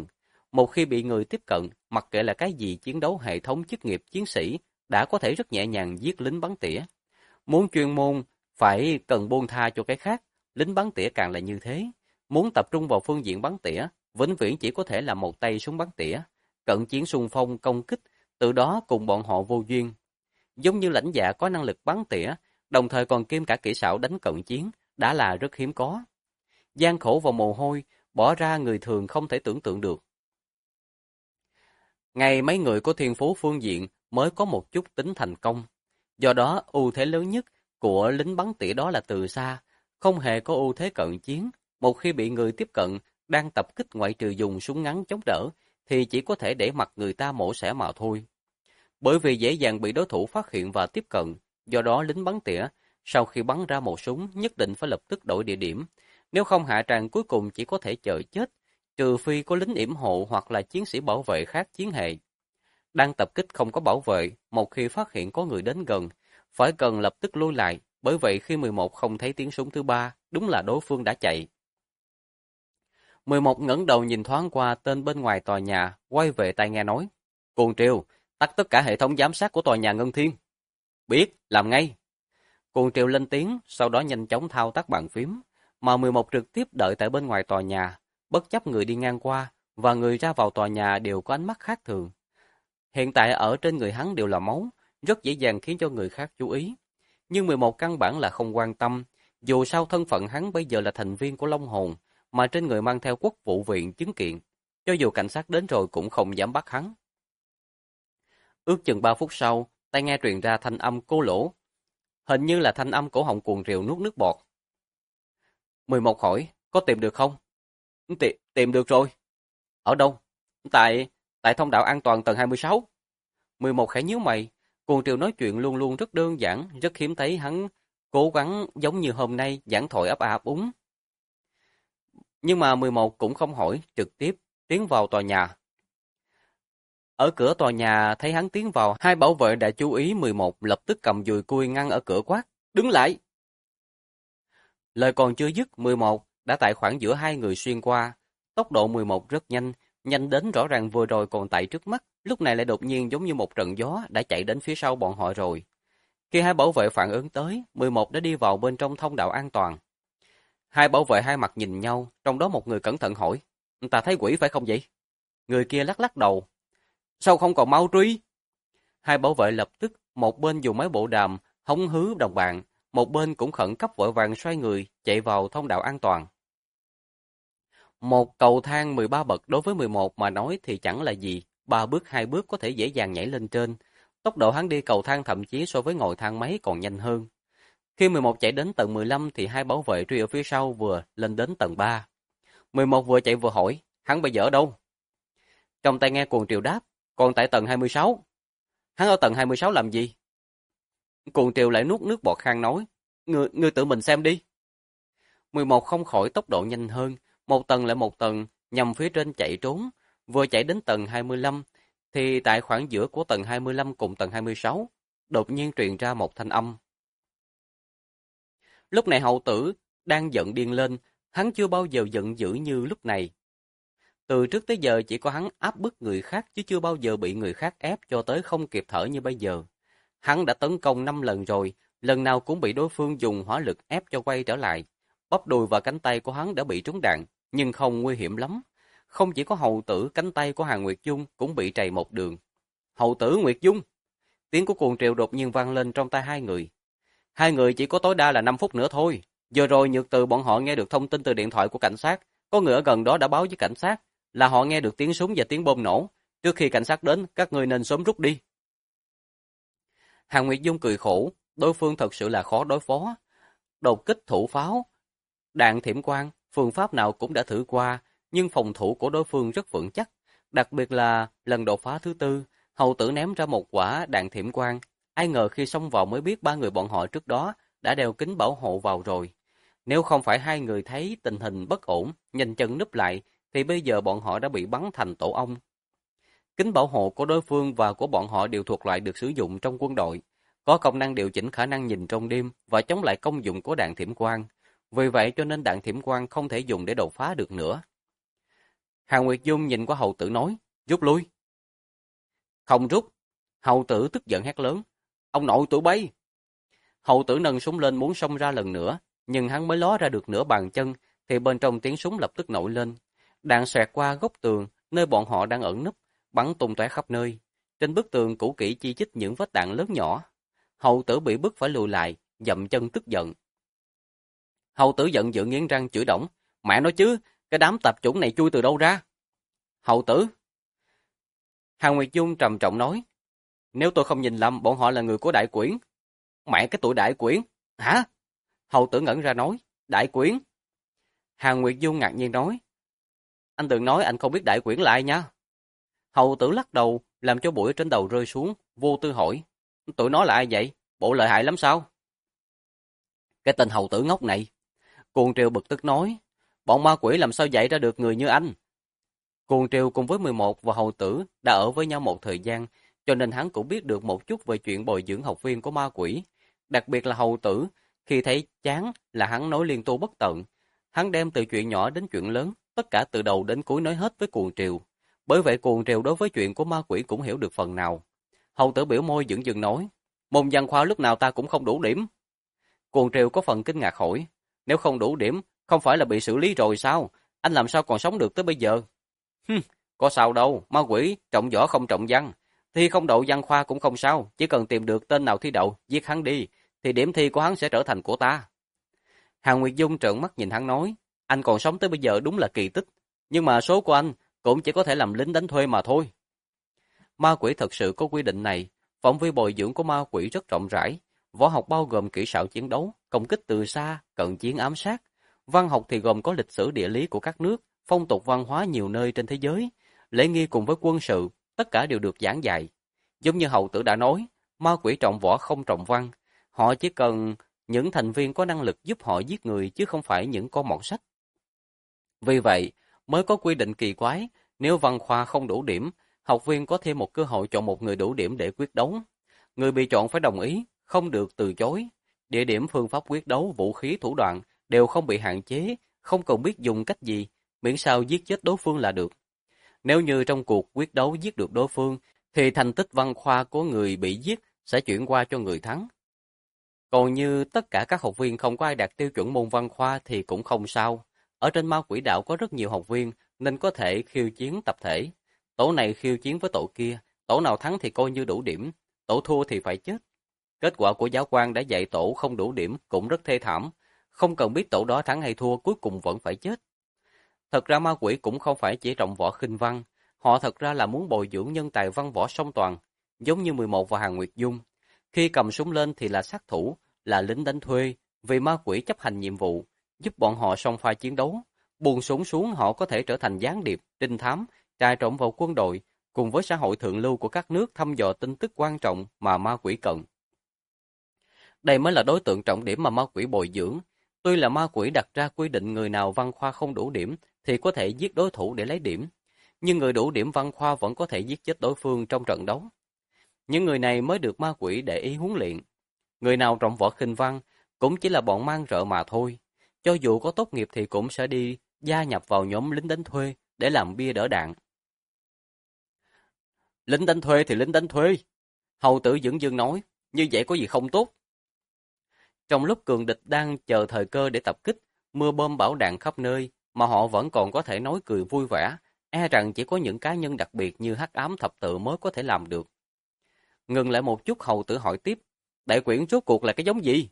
Một khi bị người tiếp cận, mặc kệ là cái gì chiến đấu hệ thống chức nghiệp chiến sĩ, đã có thể rất nhẹ nhàng giết lính bắn tỉa. Muốn chuyên môn, phải cần buông tha cho cái khác, lính bắn tỉa càng là như thế. Muốn tập trung vào phương diện bắn tỉa, vĩnh viễn chỉ có thể là một tay súng bắn tỉa, cận chiến xung phong công kích, từ đó cùng bọn họ vô duyên. Giống như lãnh dạ có năng lực bắn tỉa, đồng thời còn kiêm cả kỹ xảo đánh cận chiến, đã là rất hiếm có. Gian khổ và mồ hôi, bỏ ra người thường không thể tưởng tượng được. Ngày mấy người có thiên phú phương diện mới có một chút tính thành công. Do đó, ưu thế lớn nhất của lính bắn tỉa đó là từ xa, không hề có ưu thế cận chiến. Một khi bị người tiếp cận, đang tập kích ngoại trừ dùng súng ngắn chống đỡ, thì chỉ có thể để mặc người ta mổ xẻ mà thôi. Bởi vì dễ dàng bị đối thủ phát hiện và tiếp cận, do đó lính bắn tỉa, sau khi bắn ra một súng nhất định phải lập tức đổi địa điểm. Nếu không hạ tràng cuối cùng chỉ có thể chờ chết, trừ phi có lính yểm hộ hoặc là chiến sĩ bảo vệ khác chiến hệ. Đang tập kích không có bảo vệ, một khi phát hiện có người đến gần, phải cần lập tức lui lại, bởi vậy khi 11 không thấy tiếng súng thứ ba, đúng là đối phương đã chạy. 11 ngẩng đầu nhìn thoáng qua tên bên ngoài tòa nhà, quay về tai nghe nói. Cuồng Triều, tắt tất cả hệ thống giám sát của tòa nhà Ngân Thiên. Biết, làm ngay. Cuồng Triều lên tiếng, sau đó nhanh chóng thao tác bàn phím, mà 11 trực tiếp đợi tại bên ngoài tòa nhà, bất chấp người đi ngang qua, và người ra vào tòa nhà đều có ánh mắt khác thường. Hiện tại ở trên người hắn đều là máu, rất dễ dàng khiến cho người khác chú ý. Nhưng 11 căn bản là không quan tâm, dù sao thân phận hắn bây giờ là thành viên của Long Hồn, mà trên người mang theo quốc vụ viện chứng kiện. Cho dù cảnh sát đến rồi cũng không dám bắt hắn. Ước chừng 3 phút sau, tai nghe truyền ra thanh âm cô lỗ. Hình như là thanh âm cổ họng Cuồng Triều nuốt nước bọt. 11 hỏi, có tìm được không? Tìm được rồi. Ở đâu? Tại thông đạo an toàn tầng 26. 11 khẽ nhíu mày, Cuồng Triều nói chuyện luôn luôn rất đơn giản, rất hiếm thấy hắn cố gắng giống như hôm nay giảng thoại ấp a ấp úng. Nhưng mà 11 cũng không hỏi, trực tiếp tiến vào tòa nhà. Ở cửa tòa nhà thấy hắn tiến vào, hai bảo vệ đã chú ý 11 lập tức cầm dùi cui ngăn ở cửa quát, đứng lại. Lời còn chưa dứt, 11 đã tại khoảng giữa hai người xuyên qua, tốc độ 11 rất nhanh, nhanh đến rõ ràng vừa rồi còn tại trước mắt, lúc này lại đột nhiên giống như một trận gió đã chạy đến phía sau bọn họ rồi. Khi hai bảo vệ phản ứng tới, 11 đã đi vào bên trong thông đạo an toàn. Hai bảo vệ hai mặt nhìn nhau, trong đó một người cẩn thận hỏi, ta thấy quỷ phải không vậy? Người kia lắc lắc đầu. Sao không còn mau truy? Hai bảo vệ lập tức, một bên dùng máy bộ đàm, hống hứ đồng bạn, một bên cũng khẩn cấp vội vàng xoay người, chạy vào thông đạo an toàn. Một cầu thang 13 bậc đối với 11 mà nói thì chẳng là gì, 3 bước 2 bước có thể dễ dàng nhảy lên trên. Tốc độ hắn đi cầu thang thậm chí so với ngồi thang máy còn nhanh hơn. Khi 11 chạy đến tầng 15 thì hai bảo vệ truy ở phía sau vừa lên đến tầng 3. 11 vừa chạy vừa hỏi, hắn bây giờ ở đâu? Trong tai nghe Cuồng Triều đáp, còn tại tầng 26. Hắn ở tầng 26 làm gì? Cuồng Triều lại nuốt nước bọt khan nói, ngươi tự mình xem đi. 11 không khỏi tốc độ nhanh hơn, một tầng lại một tầng, nhằm phía trên chạy trốn. Vừa chạy đến tầng 25, thì tại khoảng giữa của tầng 25 cùng tầng 26, đột nhiên truyền ra một thanh âm. Lúc này hậu tử đang giận điên lên, hắn chưa bao giờ giận dữ như lúc này. Từ trước tới giờ chỉ có hắn áp bức người khác chứ chưa bao giờ bị người khác ép cho tới không kịp thở như bây giờ. Hắn đã tấn công 5 lần rồi, lần nào cũng bị đối phương dùng hỏa lực ép cho quay trở lại. Bắp đùi và cánh tay của hắn đã bị trúng đạn, nhưng không nguy hiểm lắm. Không chỉ có hậu tử, cánh tay của Hàn Nguyệt Dung cũng bị trầy một đường. Hậu tử Nguyệt Dung! Tiếng của Cuồng Triều đột nhiên vang lên trong tai hai người. Hai người chỉ có tối đa là 5 phút nữa thôi. Giờ rồi Nhược Từ bọn họ nghe được thông tin từ điện thoại của cảnh sát. Có người ở gần đó đã báo với cảnh sát là họ nghe được tiếng súng và tiếng bom nổ. Trước khi cảnh sát đến, các người nên sớm rút đi. Hàn Nguyệt Dung cười khổ, đối phương thật sự là khó đối phó. Đột kích thủ pháo, đạn thiểm quang, phương pháp nào cũng đã thử qua, nhưng phòng thủ của đối phương rất vững chắc. Đặc biệt là lần đột phá thứ tư, hậu tử ném ra một quả đạn thiểm quang. Ai ngờ khi xông vào mới biết ba người bọn họ trước đó đã đeo kính bảo hộ vào rồi. Nếu không phải hai người thấy tình hình bất ổn, nhanh chân núp lại, thì bây giờ bọn họ đã bị bắn thành tổ ong. Kính bảo hộ của đối phương và của bọn họ đều thuộc loại được sử dụng trong quân đội, có công năng điều chỉnh khả năng nhìn trong đêm và chống lại công dụng của đạn thiểm quang. Vì vậy cho nên đạn thiểm quang không thể dùng để đột phá được nữa. Hàn Nguyệt Dung nhìn qua hầu tử nói, rút lui. Không rút. Hầu tử tức giận hét lớn, ông nội tụi bay. Hầu tử nâng súng lên muốn xông ra lần nữa, nhưng hắn mới ló ra được nửa bàn chân, thì bên trong tiếng súng lập tức nổi lên. Đạn xoẹt qua góc tường, nơi bọn họ đang ẩn núp, bắn tung tóe khắp nơi. Trên bức tường cũ kỹ chi chít những vết đạn lớn nhỏ. Hầu tử bị bức phải lùi lại, dậm chân tức giận. Hầu tử giận dữ nghiến răng chửi đổng, mẹ nói chứ, cái đám tạp chủng này chui từ đâu ra? Hầu tử. Hàn Nguyệt Dung trầm trọng nói, nếu tôi không nhìn lầm, bọn họ là người của Đại Quyển. Mẹ cái tụi Đại Quyển? Hả? Hầu tử ngẩn ra nói, Đại Quyển? Hàn Nguyệt Dung ngạc nhiên nói, anh đừng nói anh không biết Đại Quyển là ai nha. Hầu tử lắc đầu, làm cho bụi trên đầu rơi xuống, vô tư hỏi, tụi nó là ai vậy? Bộ lợi hại lắm sao? Cái tên hầu tử ngốc này. Cuồng Triều bực tức nói, bọn ma quỷ làm sao dạy ra được người như anh? Cuồng Triều cùng với 11 và hầu tử đã ở với nhau một thời gian, cho nên hắn cũng biết được một chút về chuyện bồi dưỡng học viên của ma quỷ. Đặc biệt là hầu tử, khi thấy chán là hắn nói liên tu bất tận. Hắn đem từ chuyện nhỏ đến chuyện lớn, tất cả từ đầu đến cuối nói hết với Cuồng Triều. Bởi vậy Cuồng Triều đối với chuyện của ma quỷ cũng hiểu được phần nào. Hầu tử biểu môi dửng dừng nói, môn văn khoa lúc nào ta cũng không đủ điểm. Cuồng Triều có phần kinh ngạc hỏi, nếu không đủ điểm, không phải là bị xử lý rồi sao? Anh làm sao còn sống được tới bây giờ? Có sao đâu, ma quỷ trọng võ không trọng văn. Thi không đậu văn khoa cũng không sao, chỉ cần tìm được tên nào thi đậu, giết hắn đi, thì điểm thi của hắn sẽ trở thành của ta. Hàn Nguyệt Dung trợn mắt nhìn hắn nói, anh còn sống tới bây giờ đúng là kỳ tích, nhưng mà số của anh cũng chỉ có thể làm lính đánh thuê mà thôi. Ma quỷ thật sự có quy định này, phạm vi bồi dưỡng của ma quỷ rất rộng rãi, võ học bao gồm kỹ xảo chiến đấu, công kích từ xa, cận chiến ám sát. Văn học thì gồm có lịch sử địa lý của các nước, phong tục văn hóa nhiều nơi trên thế giới, lễ nghi cùng với quân sự, tất cả đều được giảng dạy. Giống như hầu tử đã nói, ma quỷ trọng võ không trọng văn, họ chỉ cần những thành viên có năng lực giúp họ giết người chứ không phải những con mọt sách. Vì vậy, mới có quy định kỳ quái, nếu văn khoa không đủ điểm, học viên có thêm một cơ hội chọn một người đủ điểm để quyết đấu. Người bị chọn phải đồng ý, không được từ chối. Địa điểm, phương pháp quyết đấu, vũ khí, thủ đoạn đều không bị hạn chế, không cần biết dùng cách gì, miễn sao giết chết đối phương là được. Nếu như trong cuộc quyết đấu giết được đối phương, thì thành tích văn khoa của người bị giết sẽ chuyển qua cho người thắng. Còn như tất cả các học viên không có ai đạt tiêu chuẩn môn văn khoa thì cũng không sao. Ở trên ma quỷ đạo có rất nhiều học viên nên có thể khiêu chiến tập thể. Tổ này khiêu chiến với tổ kia, tổ nào thắng thì coi như đủ điểm, tổ thua thì phải chết. Kết quả của giáo quan đã dạy tổ không đủ điểm cũng rất thê thảm. Không cần biết tổ đó thắng hay thua, cuối cùng vẫn phải chết. Thật ra ma quỷ cũng không phải chỉ trọng võ khinh văn, họ thật ra là muốn bồi dưỡng nhân tài văn võ song toàn, giống như 11 và Hàn Nguyệt Dung. Khi cầm súng lên thì là sát thủ, là lính đánh thuê, vì ma quỷ chấp hành nhiệm vụ, giúp bọn họ song pha chiến đấu. Buông súng xuống họ có thể trở thành gián điệp, trinh thám, trà trộn vào quân đội, cùng với xã hội thượng lưu của các nước thăm dò tin tức quan trọng mà ma quỷ cần. Đây mới là đối tượng trọng điểm mà ma quỷ bồi dưỡng. Tuy là ma quỷ đặt ra quy định người nào văn khoa không đủ điểm thì có thể giết đối thủ để lấy điểm, nhưng người đủ điểm văn khoa vẫn có thể giết chết đối phương trong trận đấu. Những người này mới được ma quỷ để ý huấn luyện. Người nào trọng võ khinh văn cũng chỉ là bọn mang rợ mà thôi. Cho dù có tốt nghiệp thì cũng sẽ đi gia nhập vào nhóm lính đánh thuê để làm bia đỡ đạn. Lính đánh thuê thì lính đánh thuê. Hầu tử dửng dưng nói, như vậy có gì không tốt. Trong lúc cường địch đang chờ thời cơ để tập kích, mưa bom bão đạn khắp nơi, mà họ vẫn còn có thể nói cười vui vẻ, e rằng chỉ có những cá nhân đặc biệt như Hắc Ám Thập Tự mới có thể làm được. Ngừng lại một chút, hầu tử hỏi tiếp, đại quyển rốt cuộc là cái giống gì?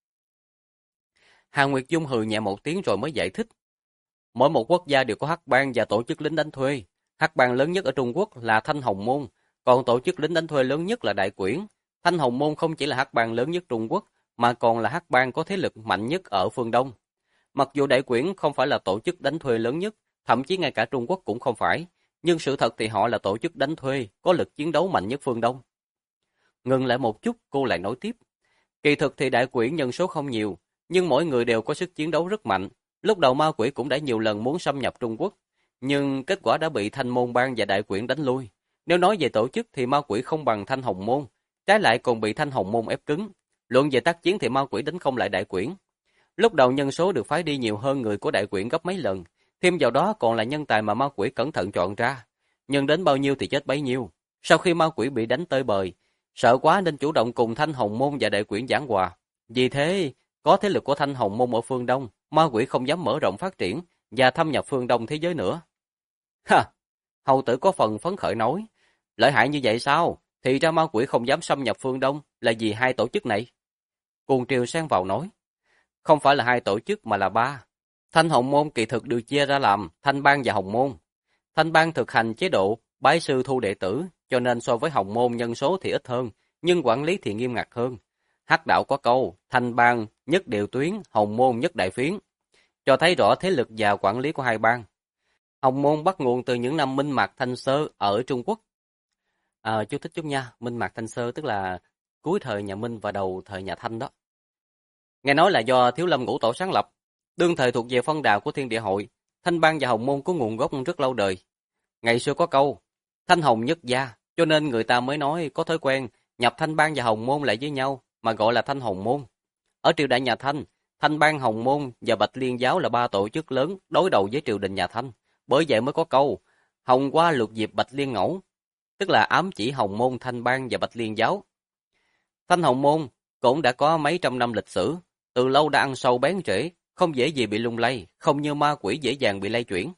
Hàn Nguyệt Dung hừ nhẹ một tiếng rồi mới giải thích. Mỗi một quốc gia đều có hắc bang và tổ chức lính đánh thuê. Hắc bang lớn nhất ở Trung Quốc là Thanh Hồng Môn, còn tổ chức lính đánh thuê lớn nhất là Đại Quyển. Thanh Hồng Môn không chỉ là hắc bang lớn nhất Trung Quốc, mà còn là hắc bang có thế lực mạnh nhất ở phương Đông. Mặc dù Đại Quyển không phải là tổ chức đánh thuê lớn nhất, thậm chí ngay cả Trung Quốc cũng không phải, nhưng sự thật thì họ là tổ chức đánh thuê, có lực chiến đấu mạnh nhất phương Đông. Ngừng lại một chút, cô lại nói tiếp. Kỳ thực thì Đại Quyển nhân số không nhiều, nhưng mỗi người đều có sức chiến đấu rất mạnh. Lúc đầu ma quỷ cũng đã nhiều lần muốn xâm nhập Trung Quốc, nhưng kết quả đã bị Thanh Môn Bang và Đại Quyển đánh lui. Nếu nói về tổ chức thì ma quỷ không bằng Thanh Hồng Môn, trái lại còn bị Thanh Hồng Môn ép cứng. Luận về tác chiến thì ma quỷ đánh không lại Đại Quyển. Lúc đầu nhân số được phái đi nhiều hơn người của Đại Quyển gấp mấy lần, Thêm vào đó còn là nhân tài mà ma quỷ cẩn thận chọn ra. Nhưng đến bao nhiêu thì chết bấy nhiêu. Sau khi ma quỷ bị đánh tơi bời, sợ quá nên chủ động cùng Thanh Hồng Môn và Đại Quyển giảng hòa. Vì thế, có thế lực của Thanh Hồng Môn ở phương Đông, ma quỷ không dám mở rộng phát triển và thâm nhập phương Đông thế giới nữa. Ha! Hầu tử có phần phấn khởi nói, lợi hại như vậy sao? Thì ra ma quỷ không dám xâm nhập phương Đông là vì hai tổ chức này. Cuồng Triều xen vào nói, không phải là hai tổ chức mà là ba. Thanh Hồng Môn kỳ thực được chia ra làm Thanh Bang và Hồng Môn. Thanh Bang thực hành chế độ bái sư thu đệ tử, cho nên so với Hồng Môn nhân số thì ít hơn, nhưng quản lý thì nghiêm ngặt hơn. Hắc đạo có câu, Thanh Bang nhất điều tuyến, Hồng Môn nhất đại phiến, cho thấy rõ thế lực và quản lý của hai bang. Hồng Môn bắt nguồn từ những năm Minh Mạc Thanh Sơ ở Trung Quốc. Chú thích chút nha, Minh Mạc Thanh Sơ tức là cuối thời nhà Minh và đầu thời nhà Thanh đó. Nghe nói là do Thiếu Lâm Ngũ Tổ sáng lập, đương thời thuộc về phân đạo của Thiên Địa Hội. Thanh Bang và Hồng Môn có nguồn gốc rất lâu đời. Ngày xưa có câu, Thanh Hồng nhất gia, cho nên người ta mới nói có thói quen nhập Thanh Bang và Hồng Môn lại với nhau mà gọi là Thanh Hồng Môn. Ở triều đại nhà Thanh, Thanh Bang, Hồng Môn và Bạch Liên Giáo là ba tổ chức lớn đối đầu với triều đình nhà Thanh. Bởi vậy mới có câu, Hồng qua lục diệp Bạch Liên ngẫu, tức là ám chỉ Hồng Môn, Thanh Bang và Bạch Liên Giáo. Thanh Hồng Môn cũng đã có mấy trăm năm lịch sử, từ lâu đã ăn sâu bén rễ, không dễ gì bị lung lay, không như ma quỷ dễ dàng bị lay chuyển.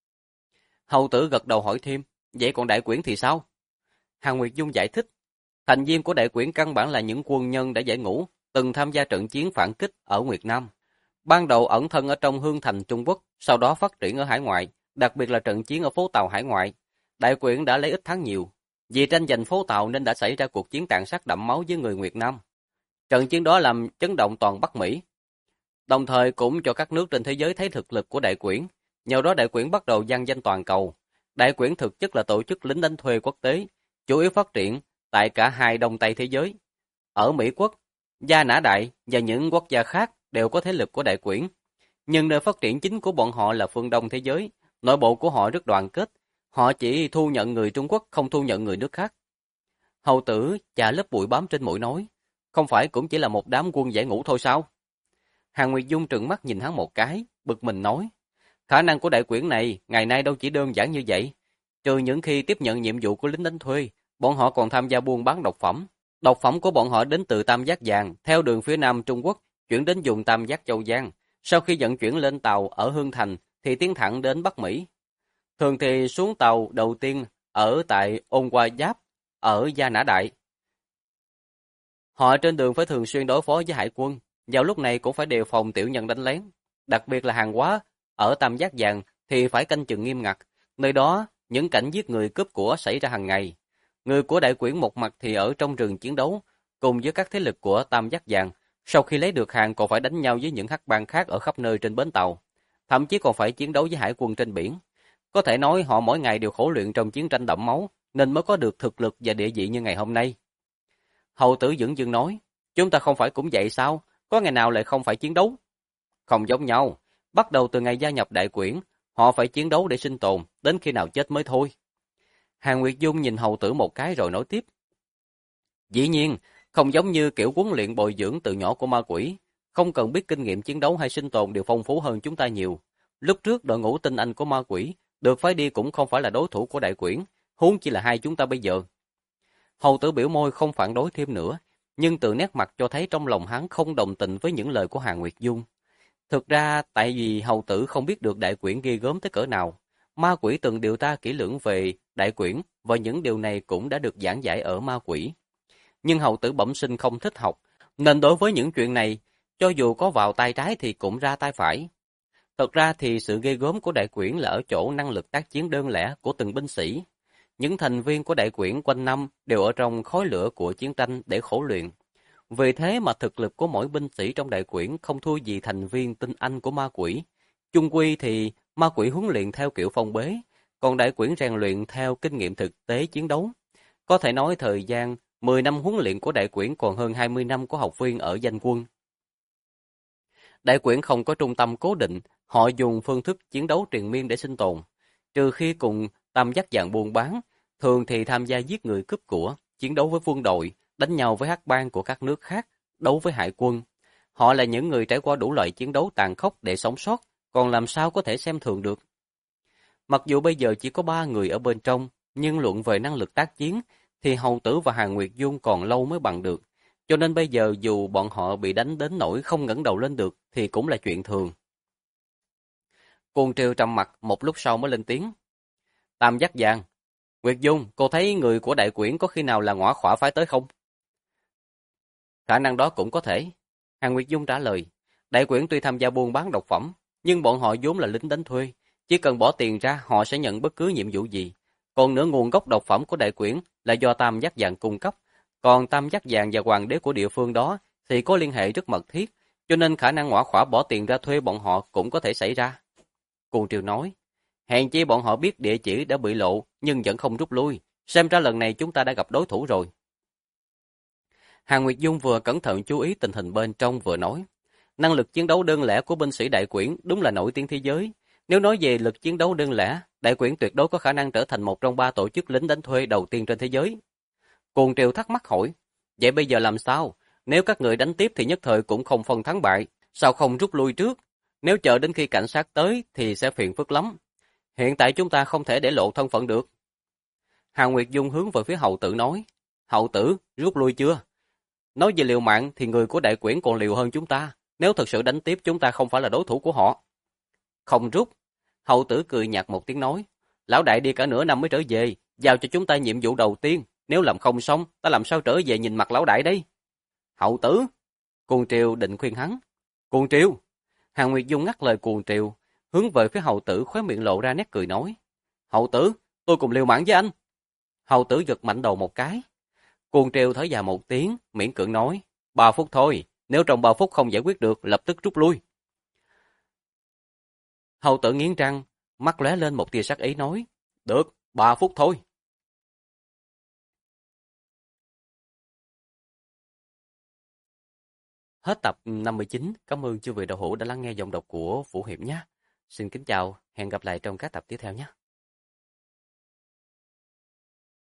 Hầu tử gật đầu hỏi thêm, vậy còn Đại Quyển thì sao? Hàn Nguyệt Dung giải thích, thành viên của Đại Quyển căn bản là những quân nhân đã giải ngũ, từng tham gia trận chiến phản kích ở Nguyệt Nam. Ban đầu ẩn thân ở trong Hương Thành Trung Quốc, sau đó phát triển ở hải ngoại, đặc biệt là trận chiến ở phố Tàu hải ngoại. Đại Quyển đã lấy ít thắng nhiều. Vì tranh giành phố Tàu nên đã xảy ra cuộc chiến tàn sát đẫm máu với người Nguyệt Nam. Trận chiến đó làm chấn động toàn Bắc Mỹ, đồng thời cũng cho các nước trên thế giới thấy thực lực của Đại Quyển. Nhờ đó Đại Quyển bắt đầu vang danh toàn cầu. Đại Quyển thực chất là tổ chức lính đánh thuê quốc tế, chủ yếu phát triển tại cả hai Đông Tây thế giới. Ở Mỹ Quốc, Gia Nã Đại và những quốc gia khác đều có thế lực của Đại Quyển. Nhưng nơi phát triển chính của bọn họ là phương Đông thế giới. Nội bộ của họ rất đoàn kết. Họ chỉ thu nhận người Trung Quốc, không thu nhận người nước khác. Hầu tử chà lớp bụi bám trên mũi nói, không phải cũng chỉ là một đám quân giải ngũ thôi sao? Hàn Nguyệt Dung trừng mắt nhìn hắn một cái, bực mình nói, khả năng của Đại Quyển này ngày nay đâu chỉ đơn giản như vậy. Trừ những khi tiếp nhận nhiệm vụ của lính đánh thuê, bọn họ còn tham gia buôn bán độc phẩm. Độc phẩm của bọn họ đến từ Tam Giác Vàng, theo đường phía Nam Trung Quốc, chuyển đến vùng Tam Giác Châu Giang. Sau khi vận chuyển lên tàu ở Hương Thành, thì tiến thẳng đến Bắc Mỹ. Thường thì xuống tàu đầu tiên ở tại Ôn Qua Giáp, ở Gia Nã Đại. Họ trên đường phải thường xuyên đối phó với hải quân, vào lúc này cũng phải đề phòng tiểu nhân đánh lén. Đặc biệt là hàng hóa ở Tam Giác Vàng thì phải canh chừng nghiêm ngặt. Nơi đó, những cảnh giết người cướp của xảy ra hàng ngày. Người của Đại Quyển một mặt thì ở trong rừng chiến đấu, cùng với các thế lực của Tam Giác Vàng. Sau khi lấy được hàng còn phải đánh nhau với những hắc bang khác ở khắp nơi trên bến tàu. Thậm chí còn phải chiến đấu với hải quân trên biển. Có thể nói họ mỗi ngày đều khổ luyện trong chiến tranh đẫm máu, nên mới có được thực lực và địa vị như ngày hôm nay. Hầu tử dửng dưng nói, chúng ta không phải cũng vậy sao? Có ngày nào lại không phải chiến đấu? Không giống nhau. Bắt đầu từ ngày gia nhập Đại Quyển, họ phải chiến đấu để sinh tồn, đến khi nào chết mới thôi. Hàn Nguyệt Dung nhìn hầu tử một cái rồi nói tiếp. Dĩ nhiên, không giống như kiểu huấn luyện bồi dưỡng từ nhỏ của ma quỷ. Không cần biết kinh nghiệm chiến đấu hay sinh tồn đều phong phú hơn chúng ta nhiều. Lúc trước đội ngũ tinh anh của ma quỷ được phái đi cũng không phải là đối thủ của Đại Quyển, huống chỉ là hai chúng ta bây giờ. Hầu tử biểu môi không phản đối thêm nữa, nhưng từ nét mặt cho thấy trong lòng hắn không đồng tình với những lời của Hàn Nguyệt Dung. Thực ra tại vì hầu tử không biết được Đại Quyển ghê gớm tới cỡ nào. Ma quỷ từng điều tra kỹ lưỡng về Đại Quyển và những điều này cũng đã được giảng giải ở ma quỷ. Nhưng hầu tử bẩm sinh không thích học, nên đối với những chuyện này, cho dù có vào tay trái thì cũng ra tay phải. Thật ra thì sự ghê gớm của Đại Quyển là ở chỗ năng lực tác chiến đơn lẻ của từng binh sĩ. Những thành viên của Đại Quyển quanh năm đều ở trong khói lửa của chiến tranh để khổ luyện. Vì thế mà thực lực của mỗi binh sĩ trong Đại Quyển không thua gì thành viên tinh anh của ma quỷ. Chung quy thì ma quỷ huấn luyện theo kiểu phong bế, còn Đại Quyển rèn luyện theo kinh nghiệm thực tế chiến đấu. Có thể nói thời gian 10 năm huấn luyện của Đại Quyển còn hơn 20 năm của học viên ở danh quân. Đại Quyển không có trung tâm cố định, họ dùng phương thức chiến đấu triền miên để sinh tồn. Trừ khi cùng Tam Giác Vàng buôn bán, thường thì tham gia giết người cướp của, chiến đấu với quân đội, đánh nhau với hắc bang của các nước khác, đấu với hải quân. Họ là những người trải qua đủ loại chiến đấu tàn khốc để sống sót, còn làm sao có thể xem thường được. Mặc dù bây giờ chỉ có 3 người ở bên trong, nhưng luận về năng lực tác chiến, thì Hầu Tử và Hàn Nguyệt Dung còn lâu mới bằng được. Cho nên bây giờ dù bọn họ bị đánh đến nỗi không ngẩng đầu lên được, thì cũng là chuyện thường. Cuồng Triều trầm mặt một lúc sau mới lên tiếng. Tam Giác Vàng, Nguyệt Dung, cô thấy người của đại quyển có khi nào là ngõa khỏa phái tới không? Khả năng đó cũng có thể. Hàn Nguyệt Dung trả lời. Đại quyển tuy tham gia buôn bán độc phẩm, nhưng bọn họ vốn là lính đánh thuê. Chỉ cần bỏ tiền ra, họ sẽ nhận bất cứ nhiệm vụ gì. Còn nữa, nguồn gốc độc phẩm của đại quyển là do Tam Giác Vàng cung cấp. Còn Tam Giác Vàng và hoàng đế của địa phương đó thì có liên hệ rất mật thiết, cho nên khả năng ngõa khỏa bỏ tiền ra thuê bọn họ cũng có thể xảy ra. Cuồng Triều nói. Hèn chi bọn họ biết địa chỉ đã bị lộ, nhưng vẫn không rút lui. Xem ra lần này chúng ta đã gặp đối thủ rồi. Hàn Nguyệt Dung vừa cẩn thận chú ý tình hình bên trong vừa nói. Năng lực chiến đấu đơn lẻ của binh sĩ đại quyển đúng là nổi tiếng thế giới. Nếu nói về lực chiến đấu đơn lẻ, đại quyển tuyệt đối có khả năng trở thành một trong 3 tổ chức lính đánh thuê đầu tiên trên thế giới. Cuồng Triều thắc mắc hỏi. Vậy bây giờ làm sao? Nếu các người đánh tiếp thì nhất thời cũng không phân thắng bại. Sao không rút lui trước? Nếu chờ đến khi cảnh sát tới thì sẽ phiền phức lắm. Hiện tại chúng ta không thể để lộ thân phận được. Hàn Nguyệt Dung hướng về phía Hậu Tử nói. Hậu Tử, rút lui chưa? Nói về liều mạng thì người của đại quyển còn liều hơn chúng ta. Nếu thật sự đánh tiếp chúng ta không phải là đối thủ của họ. Không rút. Hậu Tử cười nhạt một tiếng nói. Lão đại đi cả nửa năm mới trở về. Giao cho chúng ta nhiệm vụ đầu tiên. Nếu làm không xong, ta làm sao trở về nhìn mặt lão đại đây? Hậu Tử. Cuồng Triều định khuyên hắn. Cuồng Triều. Hàn Nguyệt Dung ngắt lời Cuồng Triều, hướng về phía Hậu Tử, khóe miệng lộ ra nét cười nói. Hậu Tử, tôi cùng liều mạng với anh. Hậu Tử giật mạnh đầu một cái. Cuồng Triều thở dài một tiếng, miễn cưỡng nói. 3 phút thôi, nếu trong 3 phút không giải quyết được, lập tức rút lui. Hậu Tử nghiến răng, mắt lóe lên một tia sắc ý nói. Được, 3 phút thôi. Hết tập 59, cảm ơn chư vị đạo hữu đã lắng nghe giọng đọc của Vũ Hiệp nhé. Xin kính chào, hẹn gặp lại trong các tập tiếp theo nhé.